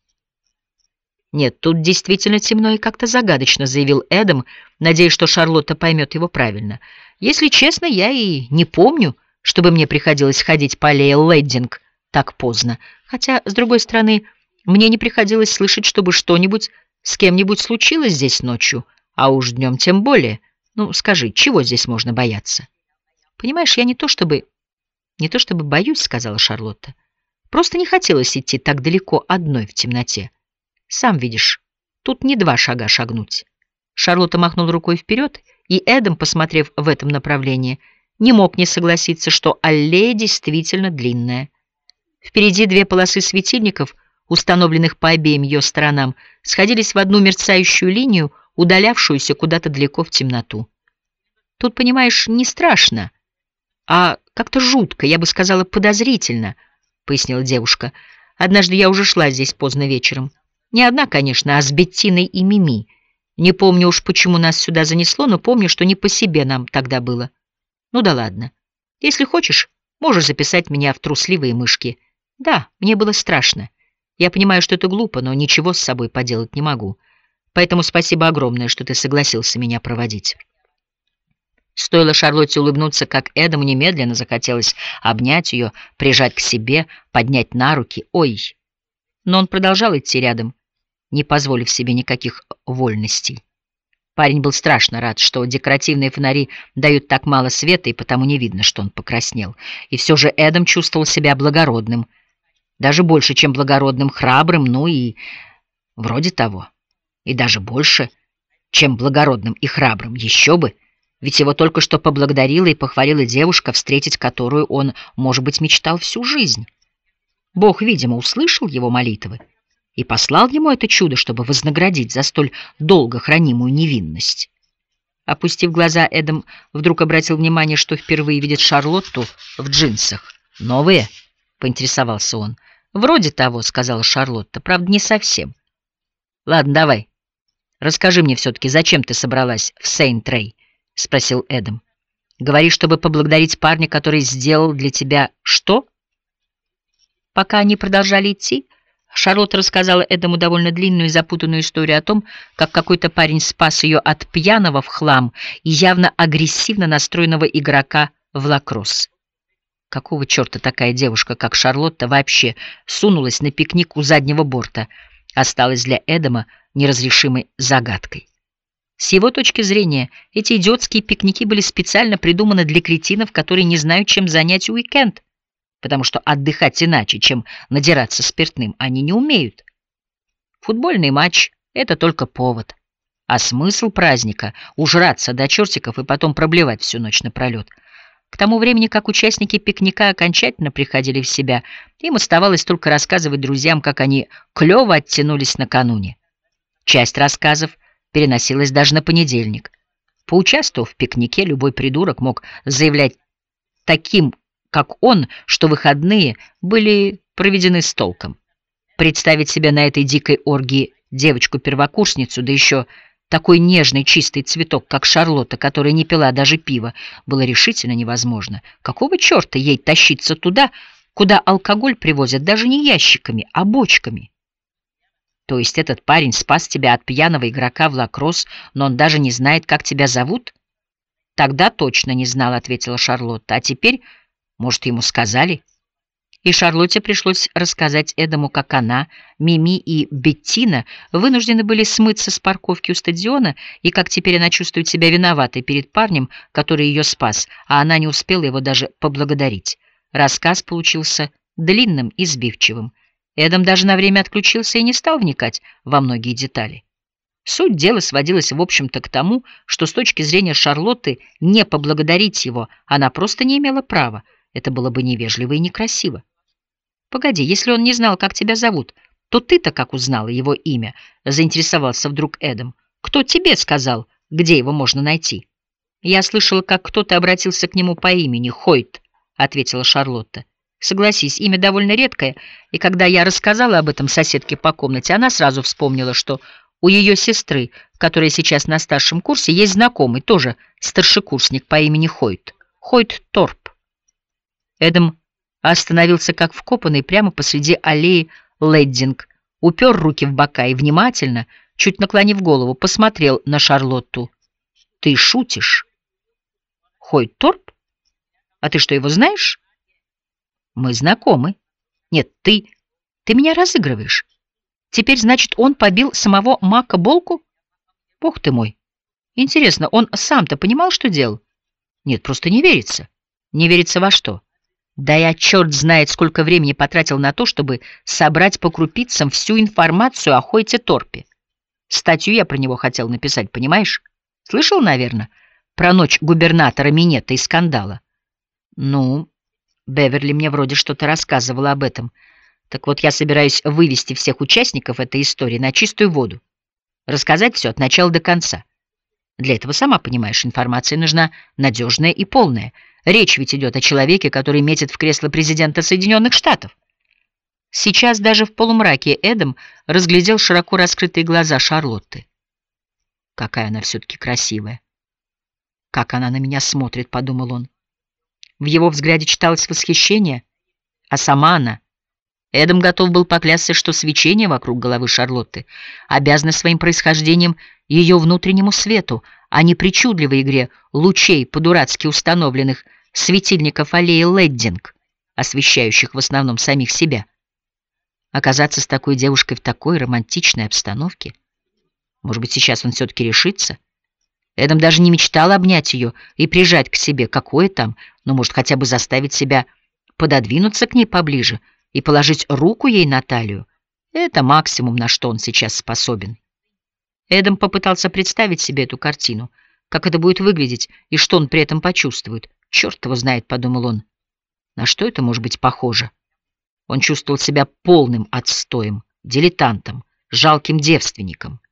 S1: «Нет, тут действительно темно и как-то загадочно», — заявил Эдам, надеясь, что Шарлотта поймет его правильно. «Если честно, я и не помню, чтобы мне приходилось ходить по аллее Леддинг так поздно. Хотя, с другой стороны, мне не приходилось слышать, чтобы что-нибудь с кем-нибудь случилось здесь ночью, а уж днем тем более. Ну, скажи, чего здесь можно бояться?» «Понимаешь, я не то чтобы... не то чтобы боюсь», — сказала Шарлотта. «Просто не хотелось идти так далеко одной в темноте. Сам видишь, тут не два шага шагнуть». Шарлотта махнула рукой вперед, и Эдам, посмотрев в этом направлении, не мог не согласиться, что аллея действительно длинная. Впереди две полосы светильников, установленных по обеим ее сторонам, сходились в одну мерцающую линию, удалявшуюся куда-то далеко в темноту. «Тут, понимаешь, не страшно, а как-то жутко, я бы сказала, подозрительно», — пояснила девушка. «Однажды я уже шла здесь поздно вечером. Не одна, конечно, а с Беттиной и Мими. Не помню уж, почему нас сюда занесло, но помню, что не по себе нам тогда было. Ну да ладно. Если хочешь, можешь записать меня в трусливые мышки. Да, мне было страшно. Я понимаю, что это глупо, но ничего с собой поделать не могу. Поэтому спасибо огромное, что ты согласился меня проводить». Стоило Шарлотте улыбнуться, как Эдаму немедленно захотелось обнять ее, прижать к себе, поднять на руки. Ой! Но он продолжал идти рядом, не позволив себе никаких вольностей. Парень был страшно рад, что декоративные фонари дают так мало света, и потому не видно, что он покраснел. И все же Эдам чувствовал себя благородным, даже больше, чем благородным, храбрым, ну и вроде того. И даже больше, чем благородным и храбрым, еще бы. Ведь его только что поблагодарила и похвалила девушка, встретить которую он, может быть, мечтал всю жизнь. Бог, видимо, услышал его молитвы и послал ему это чудо, чтобы вознаградить за столь долго хранимую невинность. Опустив глаза, Эдам вдруг обратил внимание, что впервые видит Шарлотту в джинсах. «Новые?» — поинтересовался он. «Вроде того», — сказала Шарлотта, — «правда, не совсем». «Ладно, давай. Расскажи мне все-таки, зачем ты собралась в Сейнт-Рэй?» — спросил Эдам. «Говори, чтобы поблагодарить парня, который сделал для тебя что?» Пока они продолжали идти, Шарлотта рассказала Эдаму довольно длинную и запутанную историю о том, как какой-то парень спас ее от пьяного в хлам и явно агрессивно настроенного игрока в лакросс. Какого черта такая девушка, как Шарлотта, вообще сунулась на пикник у заднего борта, осталась для Эдама неразрешимой загадкой. С его точки зрения, эти идиотские пикники были специально придуманы для кретинов, которые не знают, чем занять уикенд, потому что отдыхать иначе, чем надираться спиртным, они не умеют. Футбольный матч — это только повод, а смысл праздника — ужраться до чертиков и потом проблевать всю ночь напролет. К тому времени, как участники пикника окончательно приходили в себя, им оставалось только рассказывать друзьям, как они клево оттянулись накануне. Часть рассказов переносилась даже на понедельник. Поучаствовав в пикнике, любой придурок мог заявлять таким, как он, что выходные были проведены с толком. Представить себе на этой дикой оргии девочку-первокурсницу, да еще такой нежный чистый цветок, как Шарлотта, которая не пила даже пива, было решительно невозможно. Какого черта ей тащиться туда, куда алкоголь привозят даже не ящиками, а бочками? То есть этот парень спас тебя от пьяного игрока в лакросс, но он даже не знает, как тебя зовут? Тогда точно не знал, ответила Шарлотта. А теперь, может, ему сказали? И Шарлотте пришлось рассказать Эдаму, как она, Мими и Беттина вынуждены были смыться с парковки у стадиона, и как теперь она чувствует себя виноватой перед парнем, который ее спас, а она не успела его даже поблагодарить. Рассказ получился длинным и сбивчивым. Эдам даже на время отключился и не стал вникать во многие детали. Суть дела сводилась, в общем-то, к тому, что с точки зрения Шарлотты не поблагодарить его она просто не имела права. Это было бы невежливо и некрасиво. «Погоди, если он не знал, как тебя зовут, то ты-то как узнала его имя?» — заинтересовался вдруг Эдам. «Кто тебе сказал, где его можно найти?» «Я слышала, как кто-то обратился к нему по имени Хойт», — ответила Шарлотта. «Согласись, имя довольно редкое, и когда я рассказала об этом соседке по комнате, она сразу вспомнила, что у ее сестры, которая сейчас на старшем курсе, есть знакомый, тоже старшекурсник по имени Хойт. Хойт Торп». Эдам остановился как вкопанный прямо посреди аллеи Леддинг, упер руки в бока и внимательно, чуть наклонив голову, посмотрел на Шарлотту. «Ты шутишь? Хойт Торп? А ты что, его знаешь?» «Мы знакомы». «Нет, ты... ты меня разыгрываешь. Теперь, значит, он побил самого Мака Болку? Бог ты мой! Интересно, он сам-то понимал, что делал? Нет, просто не верится». «Не верится во что?» «Да я черт знает, сколько времени потратил на то, чтобы собрать по крупицам всю информацию о Хойте Торпе. Статью я про него хотел написать, понимаешь? Слышал, наверное, про ночь губернатора Минетта и скандала?» «Ну, Беверли мне вроде что-то рассказывала об этом. Так вот, я собираюсь вывести всех участников этой истории на чистую воду. Рассказать все от начала до конца. Для этого, сама понимаешь, информация нужна надежная и полная. Речь ведь идет о человеке, который метит в кресло президента Соединенных Штатов». Сейчас даже в полумраке Эдам разглядел широко раскрытые глаза Шарлотты. «Какая она все-таки красивая! Как она на меня смотрит», — подумал он. В его взгляде читалось восхищение, а сама она... Эдам готов был поклясться, что свечение вокруг головы Шарлотты обязано своим происхождением ее внутреннему свету, а не причудливой игре лучей по-дурацки установленных светильников аллеи Леддинг, освещающих в основном самих себя. Оказаться с такой девушкой в такой романтичной обстановке? Может быть, сейчас он все-таки решится? Эдам даже не мечтал обнять ее и прижать к себе, какое там, но, может, хотя бы заставить себя пододвинуться к ней поближе и положить руку ей на талию. Это максимум, на что он сейчас способен. Эдам попытался представить себе эту картину. как это будет выглядеть и что он при этом почувствует. «Черт его знает», — подумал он. На что это может быть похоже? Он чувствовал себя полным отстоем, дилетантом, жалким девственником.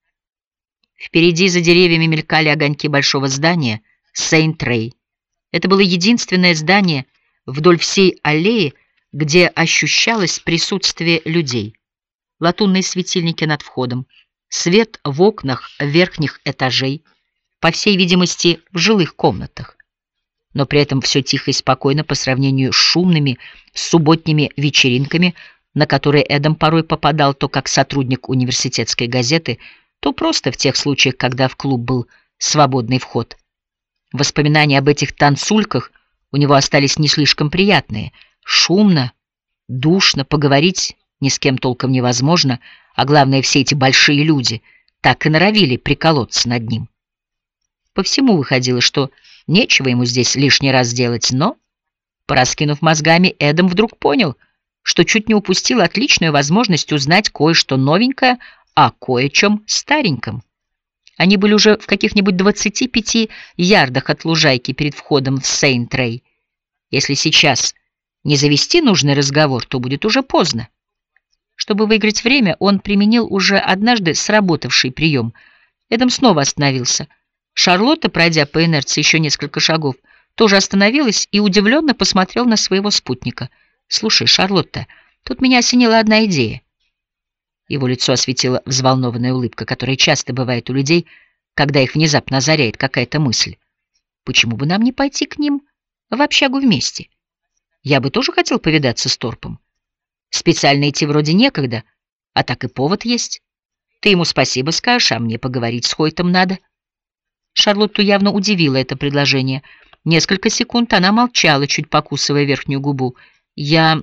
S1: Впереди за деревьями мелькали огоньки большого здания Сейнт-Рей. Это было единственное здание вдоль всей аллеи, где ощущалось присутствие людей. Латунные светильники над входом, свет в окнах верхних этажей, по всей видимости, в жилых комнатах. Но при этом все тихо и спокойно по сравнению с шумными субботними вечеринками, на которые Эдам порой попадал то как сотрудник университетской газеты, то просто в тех случаях, когда в клуб был свободный вход. Воспоминания об этих танцульках у него остались не слишком приятные. Шумно, душно, поговорить ни с кем толком невозможно, а главное, все эти большие люди так и норовили приколоться над ним. По всему выходило, что нечего ему здесь лишний раз делать, но, пораскинув мозгами, Эдам вдруг понял, что чуть не упустил отличную возможность узнать кое-что новенькое о кое-чем стареньком. Они были уже в каких-нибудь двадцати пяти ярдах от лужайки перед входом в Сейнт-Рей. Если сейчас не завести нужный разговор, то будет уже поздно. Чтобы выиграть время, он применил уже однажды сработавший прием. Эдам снова остановился. Шарлотта, пройдя по инерции еще несколько шагов, тоже остановилась и удивленно посмотрел на своего спутника. «Слушай, Шарлотта, тут меня осенила одна идея». Его лицо осветила взволнованная улыбка, которая часто бывает у людей, когда их внезапно озаряет какая-то мысль. «Почему бы нам не пойти к ним в общагу вместе? Я бы тоже хотел повидаться с Торпом. Специально идти вроде некогда, а так и повод есть. Ты ему спасибо скажешь, а мне поговорить с Хойтом надо». Шарлотту явно удивило это предложение. Несколько секунд она молчала, чуть покусывая верхнюю губу. «Я...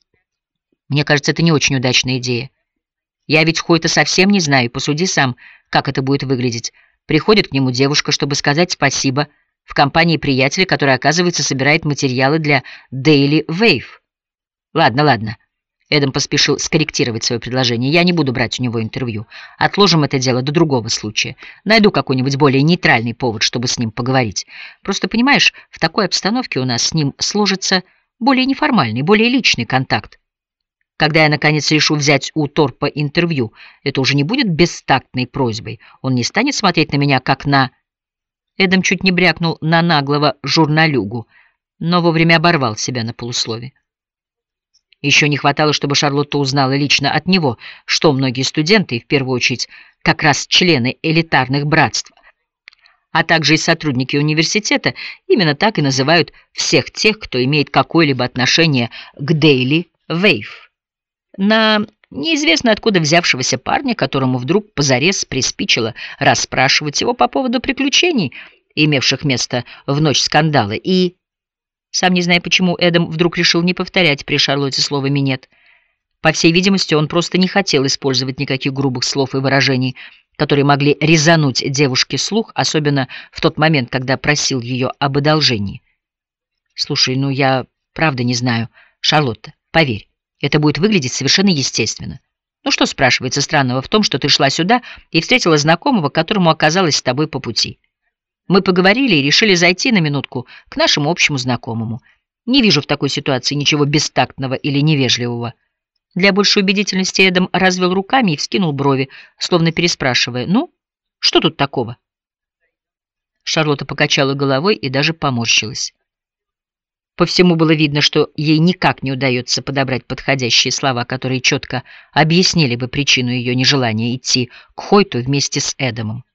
S1: Мне кажется, это не очень удачная идея. Я ведь Хойта совсем не знаю, и посуди сам, как это будет выглядеть. Приходит к нему девушка, чтобы сказать спасибо, в компании приятеля, который, оказывается, собирает материалы для Daily Wave. Ладно, ладно». Эдам поспешил скорректировать свое предложение. «Я не буду брать у него интервью. Отложим это дело до другого случая. Найду какой-нибудь более нейтральный повод, чтобы с ним поговорить. Просто, понимаешь, в такой обстановке у нас с ним сложится более неформальный, более личный контакт. Когда я, наконец, решу взять у Торпа интервью, это уже не будет бестактной просьбой. Он не станет смотреть на меня, как на...» Эдам чуть не брякнул на наглого журналюгу, но вовремя оборвал себя на полуслове. Еще не хватало, чтобы Шарлотта узнала лично от него, что многие студенты, и в первую очередь как раз члены элитарных братств, а также и сотрудники университета, именно так и называют всех тех, кто имеет какое-либо отношение к Daily Wave. На неизвестно откуда взявшегося парня, которому вдруг позарез приспичило расспрашивать его по поводу приключений, имевших место в ночь скандала, и... Сам не зная почему, Эдам вдруг решил не повторять при Шарлотте слово «минет». По всей видимости, он просто не хотел использовать никаких грубых слов и выражений, которые могли резануть девушке слух, особенно в тот момент, когда просил ее об одолжении. «Слушай, ну я правда не знаю. Шарлотта, поверь, это будет выглядеть совершенно естественно. Ну что, спрашивается, странного в том, что ты шла сюда и встретила знакомого, которому оказалось с тобой по пути? Мы поговорили и решили зайти на минутку к нашему общему знакомому. Не вижу в такой ситуации ничего бестактного или невежливого». Для большей убедительности Эдам развел руками и вскинул брови, словно переспрашивая: «Ну, что тут такого?» Шарлотта покачала головой и даже поморщилась. По всему было видно, что ей никак не удается подобрать подходящие слова, которые четко объяснили бы причину ее нежелания идти к Хойту вместе с Эдамом.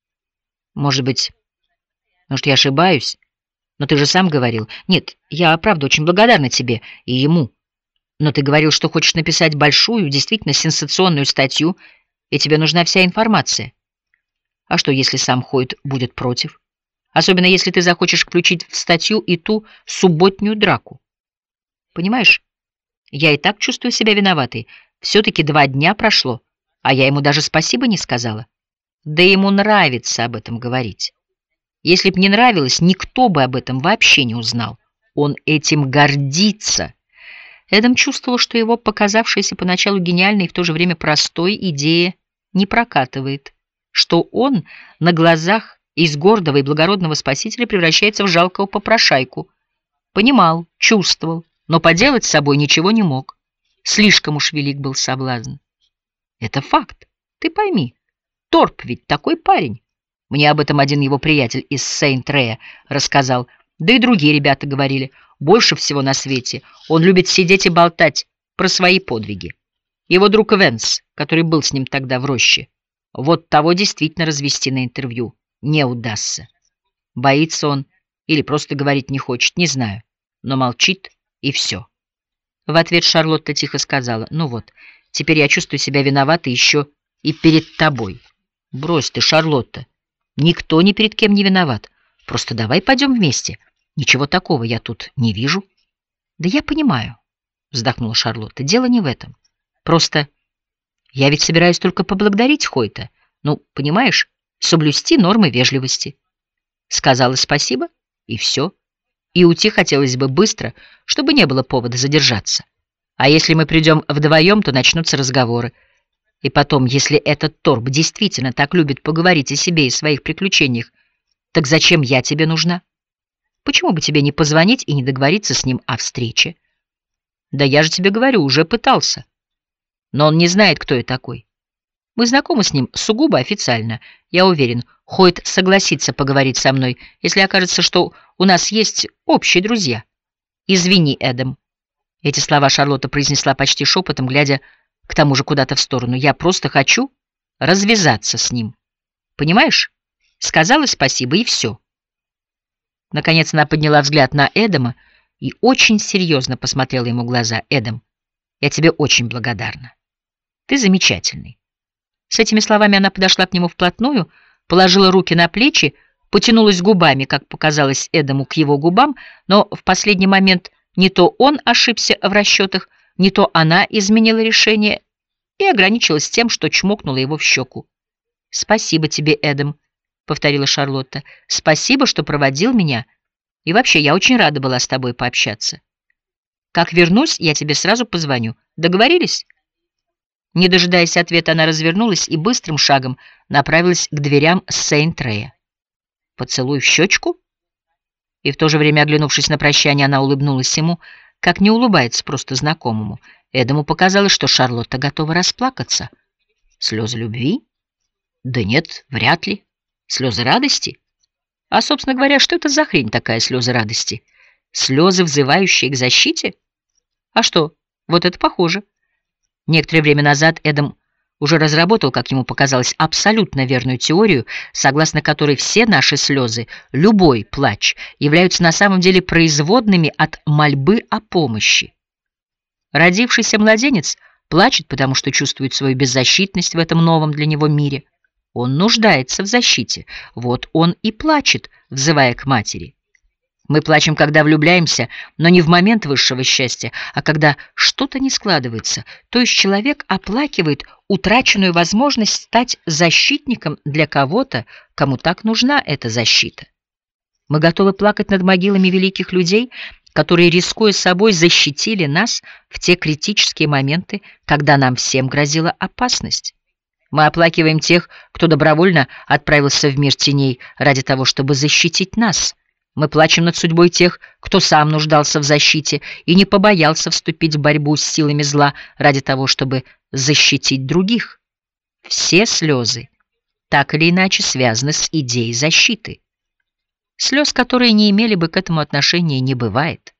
S1: «Может быть, может, я ошибаюсь? Но ты же сам говорил. Нет, я, правда, очень благодарна тебе и ему. Но ты говорил, что хочешь написать большую, действительно сенсационную статью, и тебе нужна вся информация. А что, если сам Хойт будет против? Особенно, если ты захочешь включить в статью и ту субботнюю драку. Понимаешь, я и так чувствую себя виноватой. Все-таки два дня прошло, а я ему даже спасибо не сказала. Да ему нравится об этом говорить. Если б не нравилось, никто бы об этом вообще не узнал. Он этим гордится». Эдам чувствовал, что его показавшаяся поначалу гениальной и в то же время простой идея не прокатывает, что он на глазах из гордого и благородного спасителя превращается в жалкого попрошайку. Понимал, чувствовал, но поделать с собой ничего не мог. Слишком уж велик был соблазн. Это факт. Ты пойми, Торп ведь такой парень. Мне об этом один его приятель из Сейнт-Рея рассказал. Да и другие ребята говорили. Больше всего на свете он любит сидеть и болтать про свои подвиги. Его друг Венс, который был с ним тогда в роще, вот того действительно развести на интервью не удастся. Боится он или просто говорить не хочет, не знаю, но молчит и все. В ответ Шарлотта тихо сказала: «Ну вот, теперь я чувствую себя виноватой еще и перед тобой». «Брось ты, Шарлотта, никто ни перед кем не виноват. Просто давай пойдем вместе. Ничего такого я тут не вижу». «Да я понимаю», — вздохнула Шарлотта, — «дело не в этом. Просто я ведь собираюсь только поблагодарить Хойта. Ну, понимаешь, соблюсти нормы вежливости». Сказала спасибо, и все. И уйти хотелось бы быстро, чтобы не было повода задержаться. А если мы придем вдвоем, то начнутся разговоры. И потом, если этот Торп действительно так любит поговорить о себе и своих приключениях, так зачем я тебе нужна? Почему бы тебе не позвонить и не договориться с ним о встрече? Да я же тебе говорю, уже пытался. Но он не знает, кто я такой. Мы знакомы с ним сугубо официально. Я уверен, Хойт согласится поговорить со мной, если окажется, что у нас есть общие друзья. Извини, Эдам. Эти слова Шарлотта произнесла почти шепотом, глядя к тому же куда-то в сторону. Я просто хочу развязаться с ним. Понимаешь? Сказала спасибо, и все. Наконец она подняла взгляд на Эдама и очень серьезно посмотрела ему в глаза. «Эдам, я тебе очень благодарна. Ты замечательный». С этими словами она подошла к нему вплотную, положила руки на плечи, потянулась губами, как показалось Эдаму, к его губам, но в последний момент не то он ошибся в расчетах, не то она изменила решение и ограничилась тем, что чмокнула его в щеку. «Спасибо тебе, Эдам», — повторила Шарлотта. «Спасибо, что проводил меня. И вообще, я очень рада была с тобой пообщаться. Как вернусь, я тебе сразу позвоню. Договорились?» Не дожидаясь ответа, она развернулась и быстрым шагом направилась к дверям Сейнт-Рея. «Поцелуй в щечку?» И в то же время, оглянувшись на прощание, она улыбнулась ему, как не улыбается просто знакомому. Эдаму показалось, что Шарлотта готова расплакаться. Слезы любви? Да нет, вряд ли. Слезы радости? А, собственно говоря, что это за хрень такая, слезы радости? Слезы, взывающие к защите? А что, вот это похоже. Некоторое время назад Эдам уже разработал, как ему показалось, абсолютно верную теорию, согласно которой все наши слезы, любой плач, являются на самом деле производными от мольбы о помощи. Родившийся младенец плачет, потому что чувствует свою беззащитность в этом новом для него мире. Он нуждается в защите, вот он и плачет, взывая к матери. Мы плачем, когда влюбляемся, но не в момент высшего счастья, а когда что-то не складывается, то есть человек оплакивает утраченную возможность стать защитником для кого-то, кому так нужна эта защита. Мы готовы плакать над могилами великих людей, которые, рискуя собой, защитили нас в те критические моменты, когда нам всем грозила опасность. Мы оплакиваем тех, кто добровольно отправился в мир теней ради того, чтобы защитить нас. Мы плачем над судьбой тех, кто сам нуждался в защите и не побоялся вступить в борьбу с силами зла ради того, чтобы защитить других. Все слезы так или иначе связаны с идеей защиты. Слез, которые не имели бы к этому отношения, не бывает.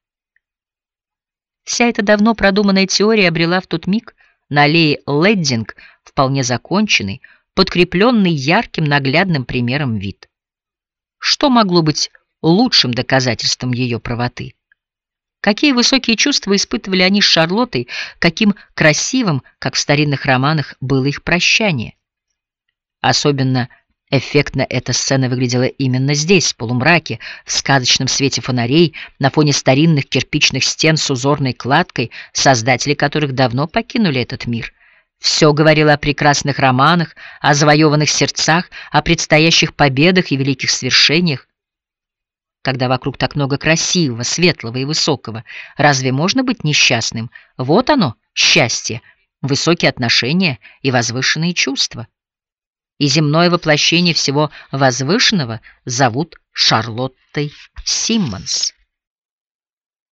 S1: Вся эта давно продуманная теория обрела в тот миг на аллее Леддинг вполне законченный, подкрепленный ярким наглядным примером вид. Что могло быть лучшим доказательством ее правоты? Какие высокие чувства испытывали они с Шарлоттой, каким красивым, как в старинных романах, было их прощание. Особенно эффектно эта сцена выглядела именно здесь, в полумраке, в сказочном свете фонарей, на фоне старинных кирпичных стен с узорной кладкой, создатели которых давно покинули этот мир. Все говорило о прекрасных романах, о завоеванных сердцах, о предстоящих победах и великих свершениях. Когда вокруг так много красивого, светлого и высокого, разве можно быть несчастным? Вот оно, счастье, высокие отношения и возвышенные чувства. и земное воплощение всего возвышенного зовут Шарлоттой Симмонс.